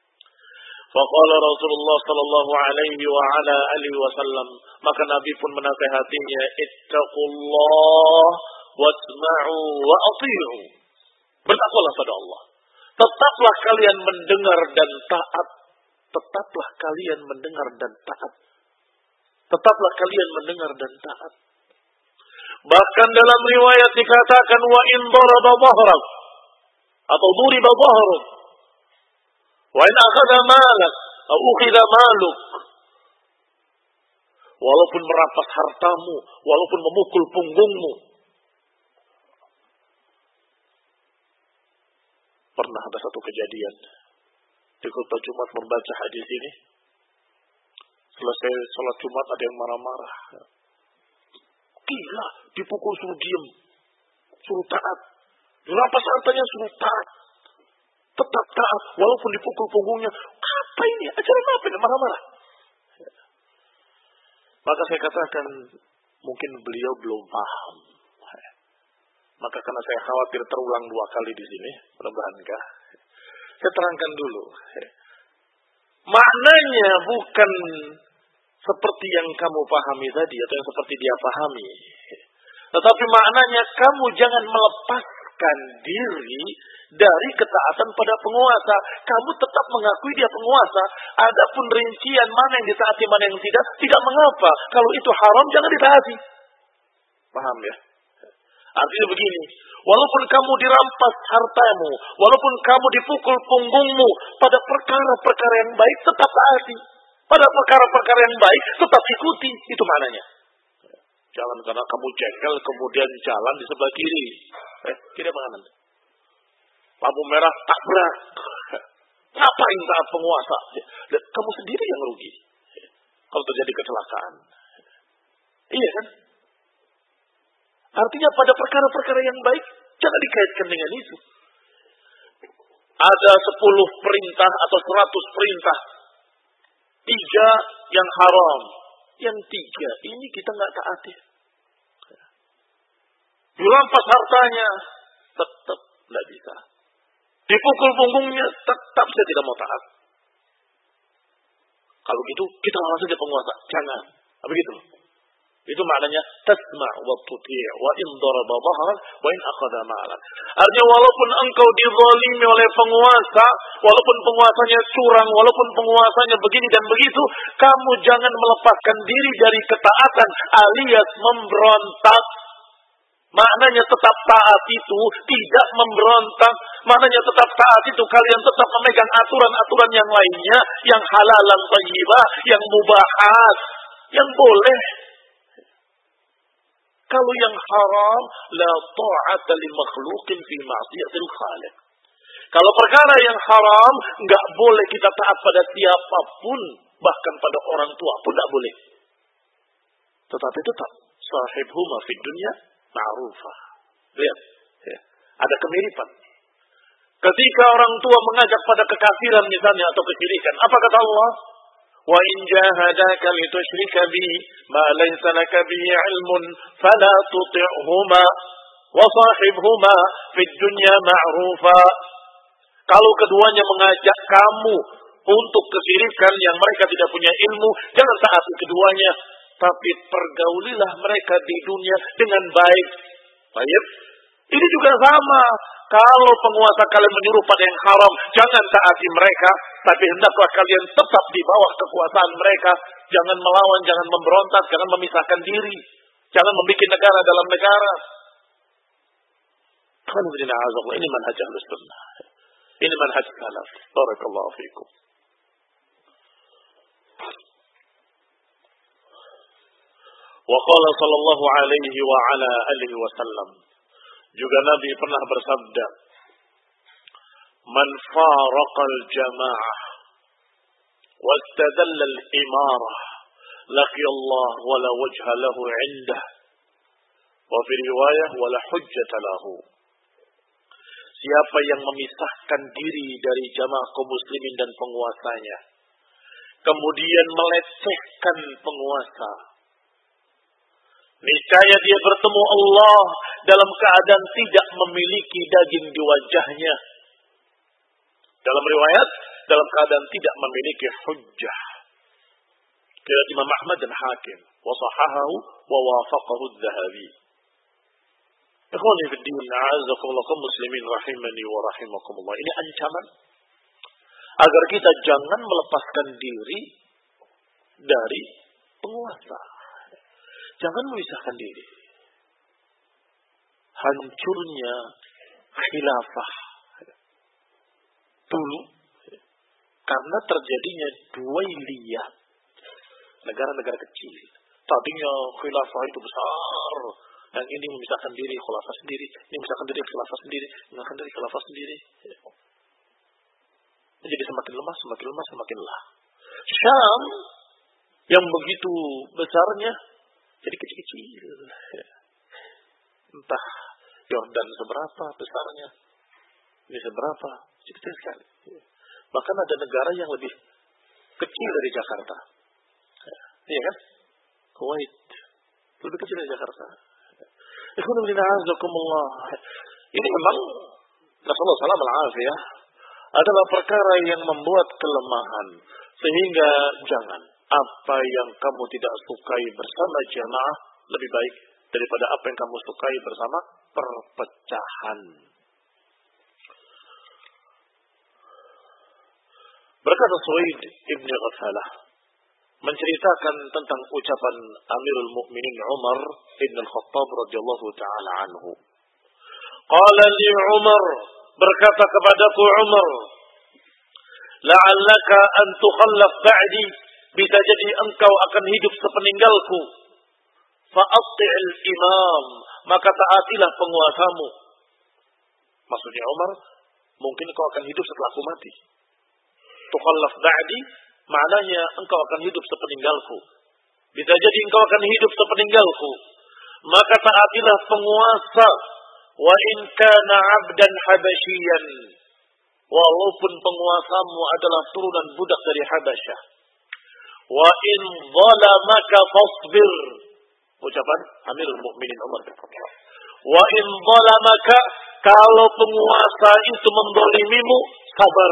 Faqala Rasulullah sallallahu alaihi wa ala alihi wasallam, maka Nabi pun menasihatinya, ittaqullah wasma'u wa athi'u. Bertakwalah pada Allah. Tetaplah kalian mendengar dan taat. Tetaplah kalian mendengar dan taat. Tetaplah kalian mendengar dan taat. Bahkan dalam riwayat dikatakan wa in daraba dhahrak atau duriba dhahruk wa in akhadha malak atau ukhidha maluk, walaupun merampas hartamu, walaupun memukul punggungmu. Pernah ada satu kejadian di khutbah Jumat membaca hadis ini. Selesai sholat Jumat ada yang marah-marah. Gila, dipukul suruh diem, suruh taat. Dirampas hartanya suruh taat. Tetap taat, walaupun dipukul punggungnya. Apa ini? Ajaran apa ini? Marah-marah. Maka saya katakan, mungkin beliau belum paham. Maka karena saya khawatir terulang dua kali di sini, mudah-mudahan enggak. Saya terangkan dulu. Maknanya bukan seperti yang kamu pahami tadi atau yang seperti dia pahami. Tetapi maknanya kamu jangan melepaskan diri dari ketaatan pada penguasa. Kamu tetap mengakui dia penguasa. Adapun rincian mana yang ditaati, mana yang tidak, tidak mengapa. Kalau itu haram jangan ditaati. Paham ya? Artinya begini, walaupun kamu dirampas hartamu, walaupun kamu dipukul punggungmu, pada perkara-perkara yang baik tetap taati. Pada perkara-perkara yang baik tetap ikuti. Itu maknanya. Jangan karena kamu jengkel kemudian jalan di sebelah kiri. Eh, kiri apa kanan? Lampu merah tabrak. Ngapain saat penguasa? Kamu sendiri yang rugi kalau terjadi kecelakaan. Iya kan? Artinya pada perkara-perkara yang baik jangan dikaitkan dengan itu. Ada sepuluh perintah atau seratus perintah. Tiga yang haram. Yang tiga ini kita nggak taati. Dirampas hartanya, tetap nggak bisa. Dipukul punggungnya, tetap saya tidak mau taat. Kalau gitu, kita lawan saja penguasa. Jangan. Apa gitu? Itu maknanya tasma' wa tuti' wa in daraba dhahran wa in akhadha ma'lan. Artinya walaupun engkau dizalimi oleh penguasa, walaupun penguasanya curang, walaupun penguasanya begini dan begitu, kamu jangan melepaskan diri dari ketaatan alias memberontak. Maknanya tetap taat itu tidak memberontak. Maknanya tetap taat itu kalian tetap memegang aturan-aturan yang lainnya, yang halalan thayyibah, yang mubahat, yang boleh. Kalau yang haram, la ta'ata li makhluqin fi ma'siyatil khaliq. Kalau perkara yang haram, enggak boleh kita taat pada siapapun, bahkan pada orang tua pun enggak boleh. Tetapi tetap sahibhuma fid dunya ma'rufah. Lihat, ya. Ada kemiripan. Ketika orang tua mengajak pada kekafiran misalnya atau kesyirikan, apa kata Allah? Wa in jahadaka litusyrika bi ma laysa laka bihi 'ilmun fala tuti'huma wa sahibhuma fid dunya ma'rufa. Kalau keduanya mengajak kamu untuk kesyirikan yang mereka tidak punya ilmu, jangan taati keduanya, tapi pergaulilah mereka di dunia dengan baik. Baik. Ini juga sama. Kalau penguasa kalian menyuruh pada yang haram, jangan taati mereka, tapi hendaklah kalian tetap di bawah kekuasaan mereka. Jangan melawan, jangan memberontak, jangan memisahkan diri. Jangan membuat negara dalam negara. Ini manhaj Ahlus Sunnah. Ini manhaj salaf. Barakallahu fiikum. Wa qala sallallahu alaihi wa ala alihi wasallam. Juga Nabi pernah bersabda, "Man faraqal jama'ah wastadalla al-imarah, laqi Allah wa la wajha lahu 'indah." Wa fi riwayah wa la hujjata lahu. Siapa yang memisahkan diri dari jamaah kaum muslimin dan penguasanya, kemudian melecehkan penguasa, niscaya dia bertemu Allah dalam keadaan tidak memiliki daging di wajahnya. Dalam riwayat, dalam keadaan tidak memiliki hujjah. Riwayat Imam Ahmad dan Hakim. Wa sahahahu wa wafaqahu adz-Dzahabi. Ikhwani fi din, a'azzakumullah kaum muslimin rahimani wa rahimakumullah. Ini ancaman agar kita jangan melepaskan diri dari penguasa. Jangan memisahkan diri. Hancurnya khilafah dulu karena terjadinya duailiyah, negara-negara kecil. Tadinya khilafah itu besar, yang ini memisahkan diri khilafah sendiri, ini memisahkan diri khilafah sendiri, memisahkan diri khilafah sendiri. Jadi semakin lemah, semakin lemah, semakin lemah. Syam yang begitu besarnya jadi kecil-kecil. Entah Yordan seberapa besarnya, ini seberapa, kecil sekali. Bahkan ada negara yang lebih kecil dari Jakarta. Iya kan? Kuwait lebih kecil dari Jakarta. Ini memang Rasulullah shallallahu alaihi wasallam adalah perkara yang membuat kelemahan, sehingga jangan apa yang kamu tidak sukai bersama jamaah lebih baik daripada apa yang kamu sukai bersama perpecahan. Berkata Suwaid ibn Ghafalah menceritakan tentang ucapan Amirul Mukminin Umar ibn al-Khattab radhiyallahu taala anhu. Qala li Umar, berkata kepadaku Umar, la'allaka an tukhallaf ba'di, bisa jadi engkau akan hidup sepeninggalku. Fa'atti'il imam, maka taatilah penguasamu. Maksudnya Umar, mungkin engkau akan hidup setelah aku mati. Tukhallaf ba'di, maknanya engkau akan hidup sepeninggalku. Bisa jadi engkau akan hidup sepeninggalku. Maka taatilah penguasa. Wa in kana 'abdan habasyian, walaupun penguasamu adalah turunan budak dari Habasyah. Wa in zalamaka fasbir, ucapan Amirul Mukminin Umar. Wa in zalamaka, kalau penguasa itu mendolimimu, sabar.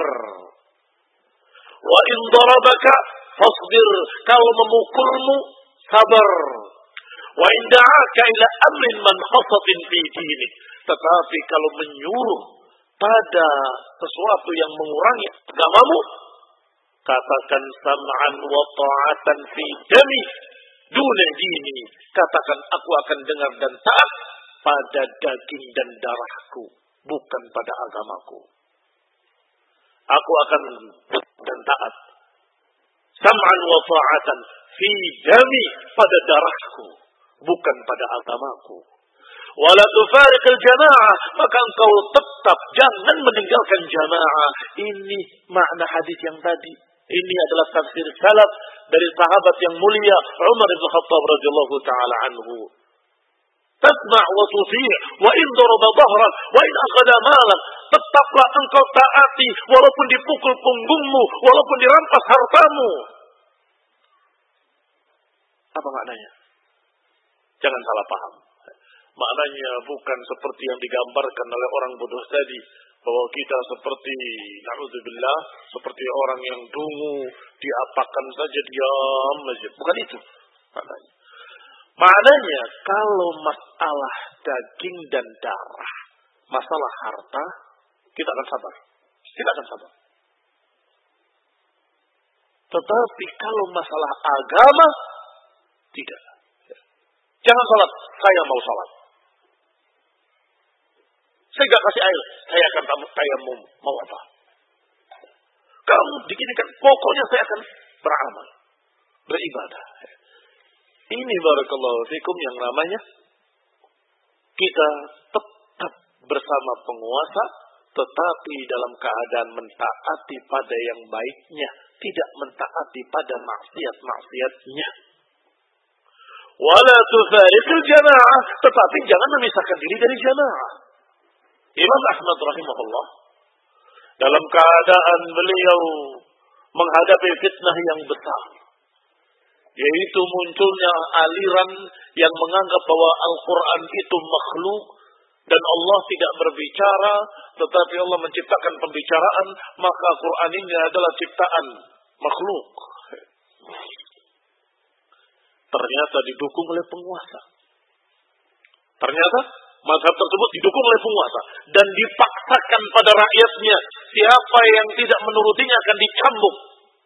Wa in darabaka fasbir, kalau memukulmu, sabar. Wa in da'aka ila amrin manhasatin fi dinik, tetapi kalau menyuruh pada sesuatu yang mengurangi agamamu, katakan sam'an wa ta'atan fi dami duna dini, katakan aku akan dengar dan taat pada daging dan darahku, bukan pada agamaku. Aku akan dan taat sam'an wa ta'atan fi dami, pada darahku, bukan pada agamaku. Wala tufariqil jamaah, maka engkau tetap jangan meninggalkan jamaah. Ini makna hadis yang tadi. Ini adalah tafsir salaf dari sahabat yang mulia Umar bin Khattab radhiyallahu taala anhu. Tasma' wa tuti' wa in daraba dhahrak wa in akhadha malak, tetaplah engkau taati walaupun dipukul punggungmu, walaupun dirampas hartamu. Apa maknanya? Jangan salah paham. Maknanya bukan seperti yang digambarkan oleh orang bodoh tadi, bahwa kita seperti na'udzubillah, seperti orang yang dungu, diapakan saja diam saja. Bukan itu maknanya. Maknanya kalau masalah daging dan darah, masalah harta, kita akan sabar. Kita akan sabar. Tetapi kalau masalah agama, tidak. Jangan salat, saya mau salat. Saya gak kasih air, saya akan tayamum. Mau apa? Kamu diginikan, pokoknya saya akan beramal, beribadah. Ini barakallahu fikum yang namanya kita tetap bersama penguasa, tetapi dalam keadaan mentaati pada yang baiknya, tidak mentaati pada maksiat-maksiatnya. Wala tufariqil jamaah, tetapi jangan memisahkan diri dari jamaah. Imam Ahmad rahimahullah, dalam keadaan beliau menghadapi fitnah yang besar, yaitu munculnya aliran yang menganggap bahwa Al-Quran itu makhluk dan Allah tidak berbicara, tetapi Allah menciptakan pembicaraan, maka Quran ini adalah ciptaan makhluk. Ternyata didukung oleh penguasa. Ternyata mazhab tersebut didukung oleh penguasa dan dipaksakan pada rakyatnya. Siapa yang tidak menurutinya akan dicambuk.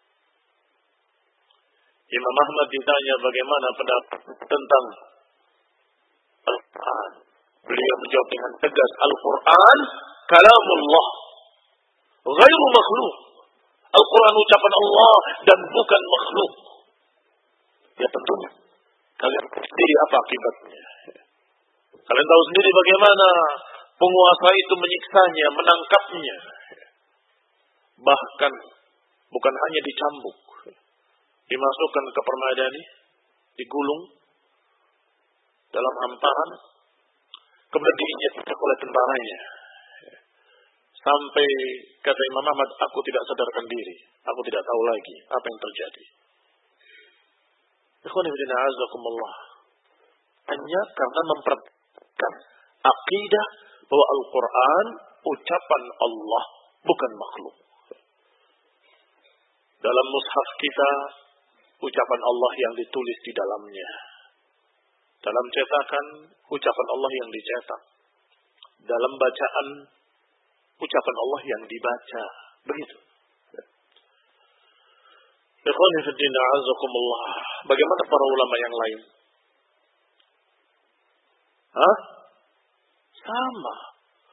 Imam Ahmad ditanya bagaimana pendapat tentang Al-Quran. Beliau menjawab dengan tegas, Al-Quran kalamullah, ghairu makhluk. Al-Quran ucapan Allah dan bukan makhluk. Ya tentunya kalian sendiri apa akibatnya. Kalian tahu sendiri bagaimana penguasa itu menyiksanya, menangkapnya. Bahkan bukan hanya dicambuk, dimasukkan ke permadani, digulung dalam hamparan, kemudian diinjak oleh tentaranya. Sampai kata Imam Ahmad, aku tidak sadarkan diri, aku tidak tahu lagi apa yang terjadi. Ikhwan fillah azakumullah. Hanya karena memperhatikan akidah bahwa Al-Quran ucapan Allah, bukan makhluk. Dalam mushaf kita, ucapan Allah yang ditulis di dalamnya. Dalam cetakan, ucapan Allah yang dicetak. Dalam bacaan, ucapan Allah yang dibaca. Begitu. Ikhwani fiddin a'azakumullah. Bagaimana para ulama yang lain? Hah? Sama.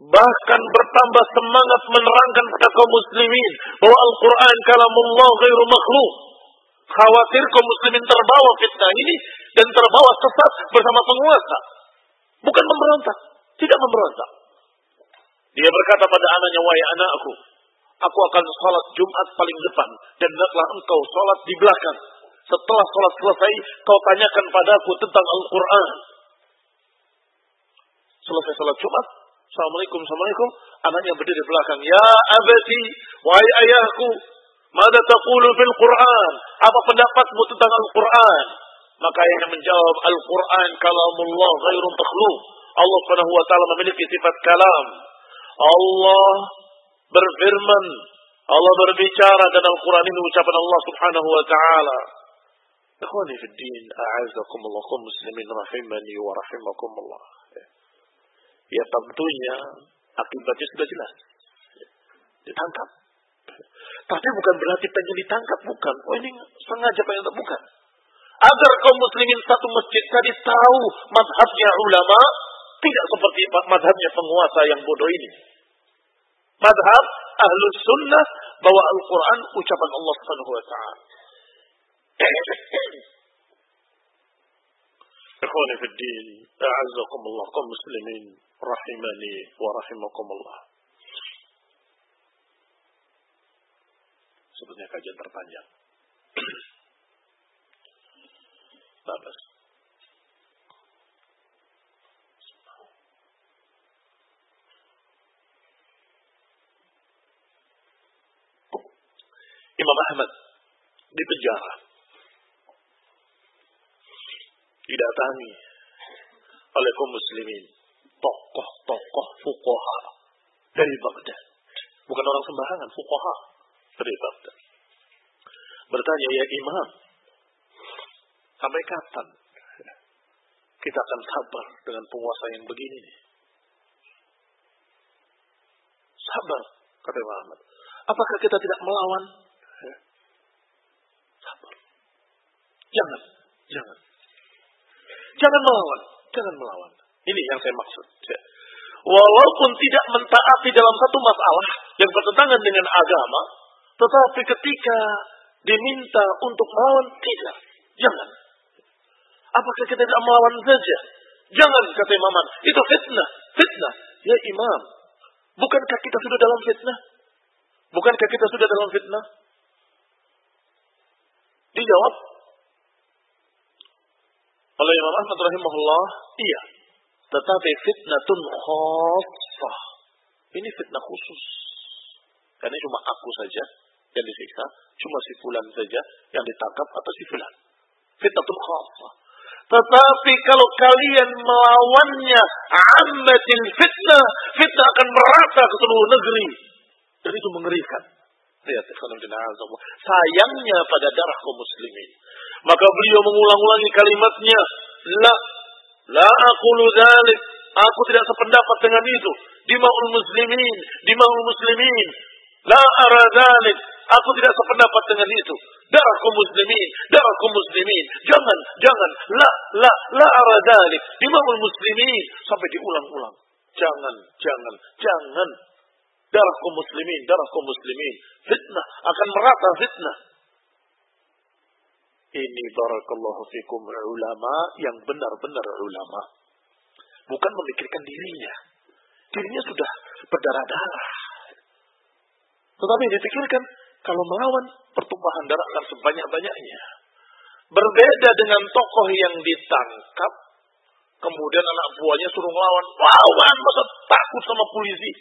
bahkan bertambah semangat menerangkan kepada kaum muslimin bahwa Al-Quran kalamullah ghairu makhluk. Khawatir kaum muslimin terbawa fitnah ini dan terbawa sesat bersama penguasa. Bukan memberontak, tidak memberontak. Dia berkata pada anaknya, wahai anakku, aku akan sholat Jumat paling depan dan hendaklah engkau sholat di belakang. Setelah sholat selesai, kau tanyakan padaku tentang Al-Quran. Selesai sholat Jumat, Assalamualaikum, Assalamualaikum. Anaknya berdiri di belakang. Ya abati, wahai ayahku, mada taqulu fil Quran? Apa pendapatmu tentang Al-Quran? Maka ayahnya menjawab, Al-Quran kalamullah ghairu makhluk. Allah Subhanahu wa taala memiliki sifat kalam. Allah berfirman, Allah berbicara, dan Al-Quran ini ucapan Allah Subhanahu wa taala. Ikhwani fid din, a'azakumullah kaum muslimin rahimani wa rahimakumullah. Ya tentunya akibatnya sudah jelas. Ditangkap. Tapi bukan berarti pengen ditangkap, bukan. Oh ini sengaja pengen, bukan. Agar kaum muslimin satu masjid tadi tahu mazhabnya ulama, tidak seperti mazhabnya penguasa yang bodoh ini. Mazhab Ahlus Sunnah bahwa Al-Quran ucapan Allah Subhanahu wa taala. Ikhwani fid din, a'azzakumullah kaum muslimin rahimani wa rahimakumullah. Sebetulnya kajian terpanjang. Bagus. Imam Ahmad di penjara, didatangi oleh kaum muslimin, tokoh-tokoh fuqaha dari Baghdad. Bukan orang sembarangan, fuqaha dari Baghdad. Bertanya, ya Imam, sampai kapan kita akan sabar dengan penguasa yang begini nih? Sabar, kata Imam Ahmad. Apakah kita tidak melawan? Sabar. Jangan, jangan. Jangan melawan, jangan melawan. Ini yang saya maksud. Walaupun tidak mentaati dalam satu masalah yang bertentangan dengan agama, tetapi ketika diminta untuk melawan, tidak. Jangan. Apakah kita tidak melawan saja? Jangan, kata Imam. Itu fitnah. Fitnah. Ya Imam, bukankah kita sudah dalam fitnah? Bukankah kita sudah dalam fitnah? Dijawab oleh Imam Ahmad rahimahullah, iya. Tetapi fitnatun khassah. Ini fitnah khusus. Karena cuma aku saja yang disiksa, cuma si fulan saja yang ditangkap atau si fulan. Fitnatun khassah. Tetapi kalau kalian melawannya ammatil fitnah, fitnah akan merata ke seluruh negeri. Dan itu mengerikan. Lihat, sayangnya pada darah kaum muslimin. Maka beliau mengulang-ulangi kalimatnya, La, la aqulu dzalik. Aku tidak sependapat dengan itu. Dima'ul muslimin, dima'ul muslimin. La ara dzalik. Aku tidak sependapat dengan itu. Darah kaum muslimin, darah kaum muslimin. Jangan, jangan. La, la, la ara dzalik. Dima'ul muslimin. Sampai diulang-ulang. Jangan, jangan, jangan. Darah kaum muslimin, darah kaum muslimin. Fitnah akan merata fitnah. Ini barakallahu fikum ulama yang benar-benar ulama. Bukan memikirkan dirinya. Dirinya sudah berdarah-darah. Tetapi dipikirkan kalau melawan pertumpahan darah akan sebanyak-banyaknya. Berbeda dengan tokoh yang ditangkap, kemudian anak buahnya suruh melawan. Lawan, masa takut sama polisi?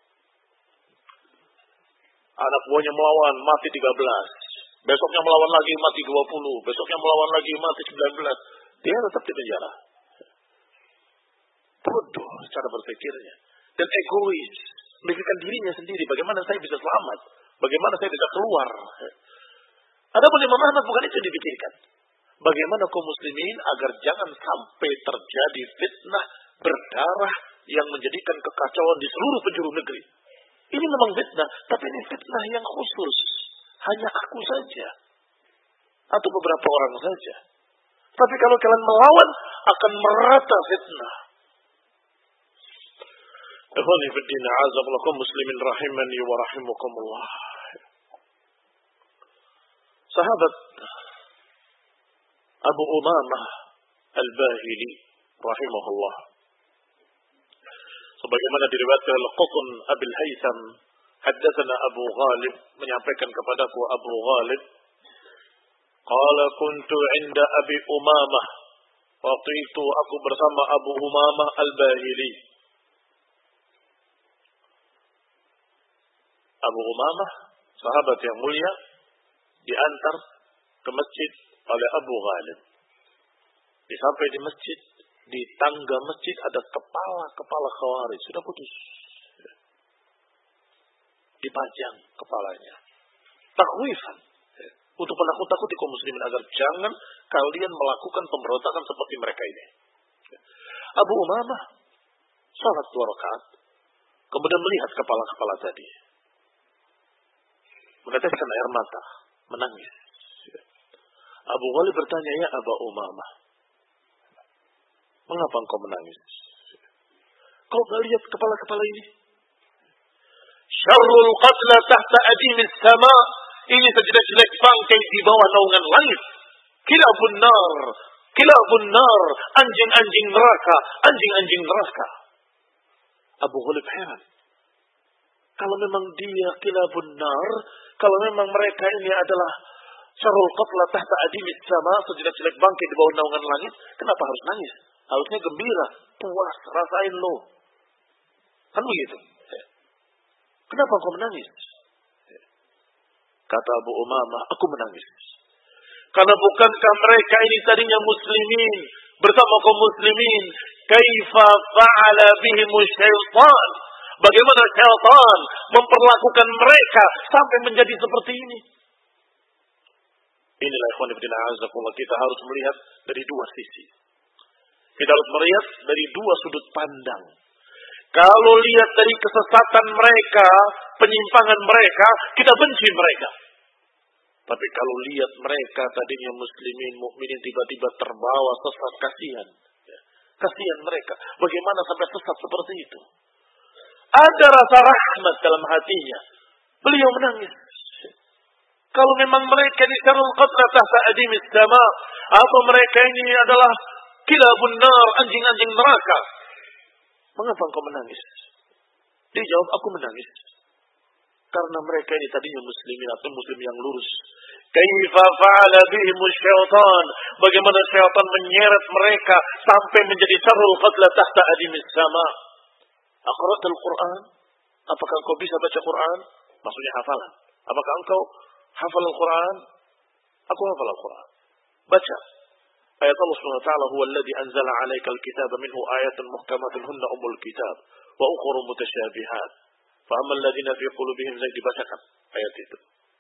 Anak buahnya melawan, mati tiga belas. Besoknya melawan lagi, mati dua puluh. Besoknya melawan lagi, mati sembilan belas. Dia tetap di penjara. Bodoh cara berpikirnya. Dan egois. Memikirkan dirinya sendiri. Bagaimana saya bisa selamat? Bagaimana saya bisa keluar? Adapun Imam Ahmad bukan itu dipikirkan. Bagaimana kaum muslimin agar jangan sampai terjadi fitnah berdarah yang menjadikan kekacauan di seluruh penjuru negeri. Ini memang fitnah, tapi ini fitnah yang khusus. Hanya aku saja. Atau beberapa orang saja. Tapi kalau kalian melawan, akan merata fitnah. Ikhwani fi din, a'azakumullah muslimin rahimani wa rahimakumullah. Sahabat Abu Umamah Al-Bahili rahimahullah, sebagaimana diriwayatkan oleh Qutn Abil Haytham, haddatsana Abu Ghalib, menyampaikan kepadaku Abu Ghalib, qala kuntu 'inda Abi Umamah, waktu itu aku bersama Abu Umamah Al-Bahili. Abu Umamah, sahabat yang mulia, diantar ke masjid oleh Abu Ghalib. Sampai di masjid, di tangga masjid ada kepala-kepala Khawarij, sudah putus. Dipajang kepalanya. Takhwifan. Untuk menakut-takuti kaum muslimin agar jangan kalian melakukan pemberontakan seperti mereka ini. Abu Umamah salat dua rakaat, kemudian melihat kepala-kepala tadi, meneteskan air mata, menangis. Abu Ghalib bertanya, ya Abu Umamah, mengapa engkau menangis? Kau gak lihat kepala-kepala ini? Syarrul qatla tahta adimis sama. Ini sejelek-jelek bangkai di bawah naungan langit. Kilabun nar, kilabun nar, anjing-anjing neraka, anjing-anjing neraka. Abu Ghalib heran. Kalau memang dia kilabun nar, kalau memang mereka ini adalah syarrul qatla tahta adimis sama, sejelek-jelek bangkai di bawah naungan langit, kenapa harus nangis? Harusnya gembira, puas, rasain lo. Kan begitu. Kenapa kau menangis? Kata Abu Umamah, aku menangis. Karena bukankah mereka ini tadinya muslimin, bersama kaum muslimin, kaifa fa'ala bihimus syaitan. Bagaimana syaitan memperlakukan mereka sampai menjadi seperti ini. Inilah ikhwan fillah azakumullah, kita harus melihat dari dua sisi. Kita harus melihat dari dua sudut pandang. Kalau lihat dari kesesatan mereka, penyimpangan mereka, kita benci mereka. Tapi kalau lihat mereka tadinya muslimin, mukminin, tiba-tiba terbawa sesat, kasihan. Kasihan mereka. Bagaimana sampai sesat seperti itu? Ada rasa rahmat dalam hatinya. Beliau menangis. Kalau memang mereka ini syarrul qatla tahta adimis sama, atau mereka ini adalah kilabun nar, anjing-anjing neraka, mengapa engkau menangis? Dia jawab, aku menangis karena mereka ini tadinya muslimin atau muslim yang lurus. Kaifa fa'ala bihimus syaitan, bagaimana syaitan menyeret mereka sampai menjadi syarrul qatla tahta adimis sama. Aqra'tul Quran? Apakah engkau bisa baca Quran? Maksudnya hafalan. Apakah engkau hafal Al-Quran? Aku hafal Al-Quran. Baca. Ayat Allah Subhanahu wa taala, "Huwa alladhi anzala 'alaikal kitaba minhu ayatun muhkamatun hunna ummul kitab wa ukhra mutasyabihat. Fa ammal ladzina fi qulubihim zayg", dibacakan ayat itu.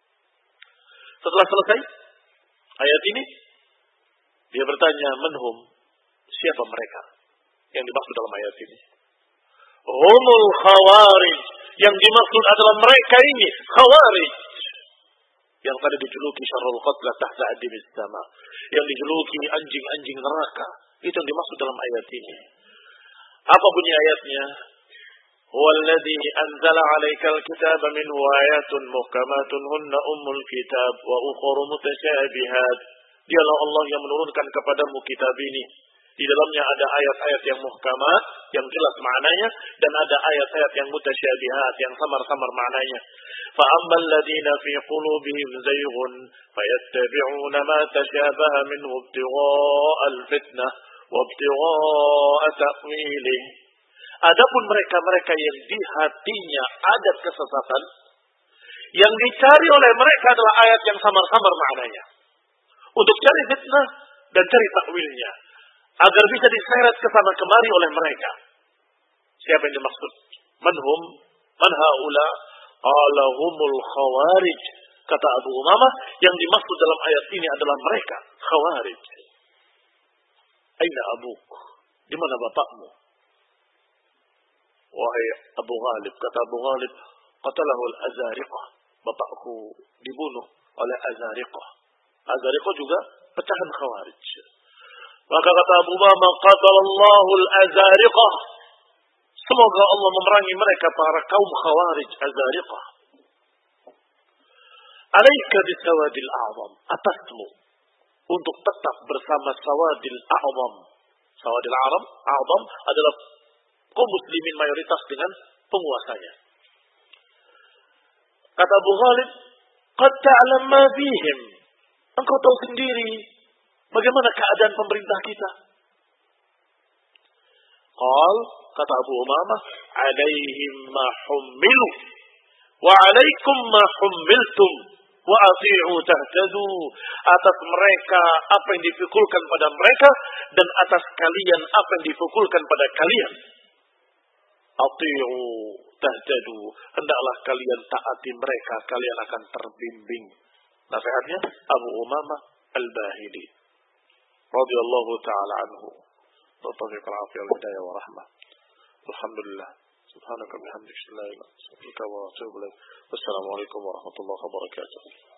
Setelah selesai ayat ini, dia bertanya, "Manhum?" Siapa mereka yang dimaksud dalam ayat ini? Humul Khawarij. Yang dimaksud adalah mereka ini Khawarij, yang tadi dijuluki syarrul qatla tahta adimis sama, yang dijuluki anjing-anjing neraka. Itu yang dimaksud dalam ayat ini. Apa bunyi ayatnya? Huwallazi anzala 'alaikal kitaba minhu ayatun muhkamatun hunna ummul kitab wa ukhra mutasyabihat. Dialah Allah yang menurunkan kepadamu kitab ini. Di dalamnya ada ayat-ayat yang muhkamat, yang jelas maknanya, dan ada ayat-ayat yang mutasyabihat, yang samar-samar maknanya. فَأَمَّا الَّذِينَ فِي قُلُوبِهِمْ زَيْغٌ فَيَتَّبِعُونَ مَا تَشَابَهَ مِنْهُ ابْتِغَاءَ الْفِتْنَةِ وَابْتِغَاءَ تَأْوِيلِهِ. Adapun mereka-mereka yang di hatinya ada kesesatan, yang dicari oleh mereka adalah ayat yang samar-samar maknanya, untuk cari fitnah dan cari takwilnya, agar bisa diseret ke sana kemari oleh mereka. Siapa yang dimaksud? Manhum, man haula? Qala humul khawarij. Kata Abu Umamah, yang dimaksud dalam ayat ini adalah mereka, Khawarij. Aina abuk? Di mana bapakmu? Wahai Abu Ghalib, kata Abu Ghalib, qatalahu al-Azariqah. Bapakku dibunuh oleh Azariqah. Azariqah juga pecahan Khawarij. Maka kata Abu Umamah, qatalallahu al-Azariqah. Semoga Allah memerangi mereka para kaum khawarij azariqah. Alaika bisawadil a'zam, atasmu untuk tetap bersama sawadil a'zam. Sawadil a'zam, a'zam adalah kaum muslimin mayoritas dengan penguasanya. Kata Abu Ghalib, qad ta'lam ma fihim. Engkau tahu sendiri bagaimana keadaan pemerintah kita. Qal, kata Abu Umamah, alaihim ma hummilu wa alaikum ma hummiltum wa ati'u tahtadu. Atas mereka apa yang dipikulkan pada mereka, dan atas kalian apa yang dipikulkan pada kalian. Ati'u tahtadu, hendaklah kalian taati mereka, kalian akan terbimbing. Nasihatnya Abu Umamah Al-Bahili radhiyallahu taala anhu. Taufiq al-afiyah wal hidayah wa rahmah. Alhamdulillah. Subhanaka bihamdika la ilaha illa anta astaghfiruka wa atubu ilaik. Wassalamu alaikum warahmatullahi wabarakatuh.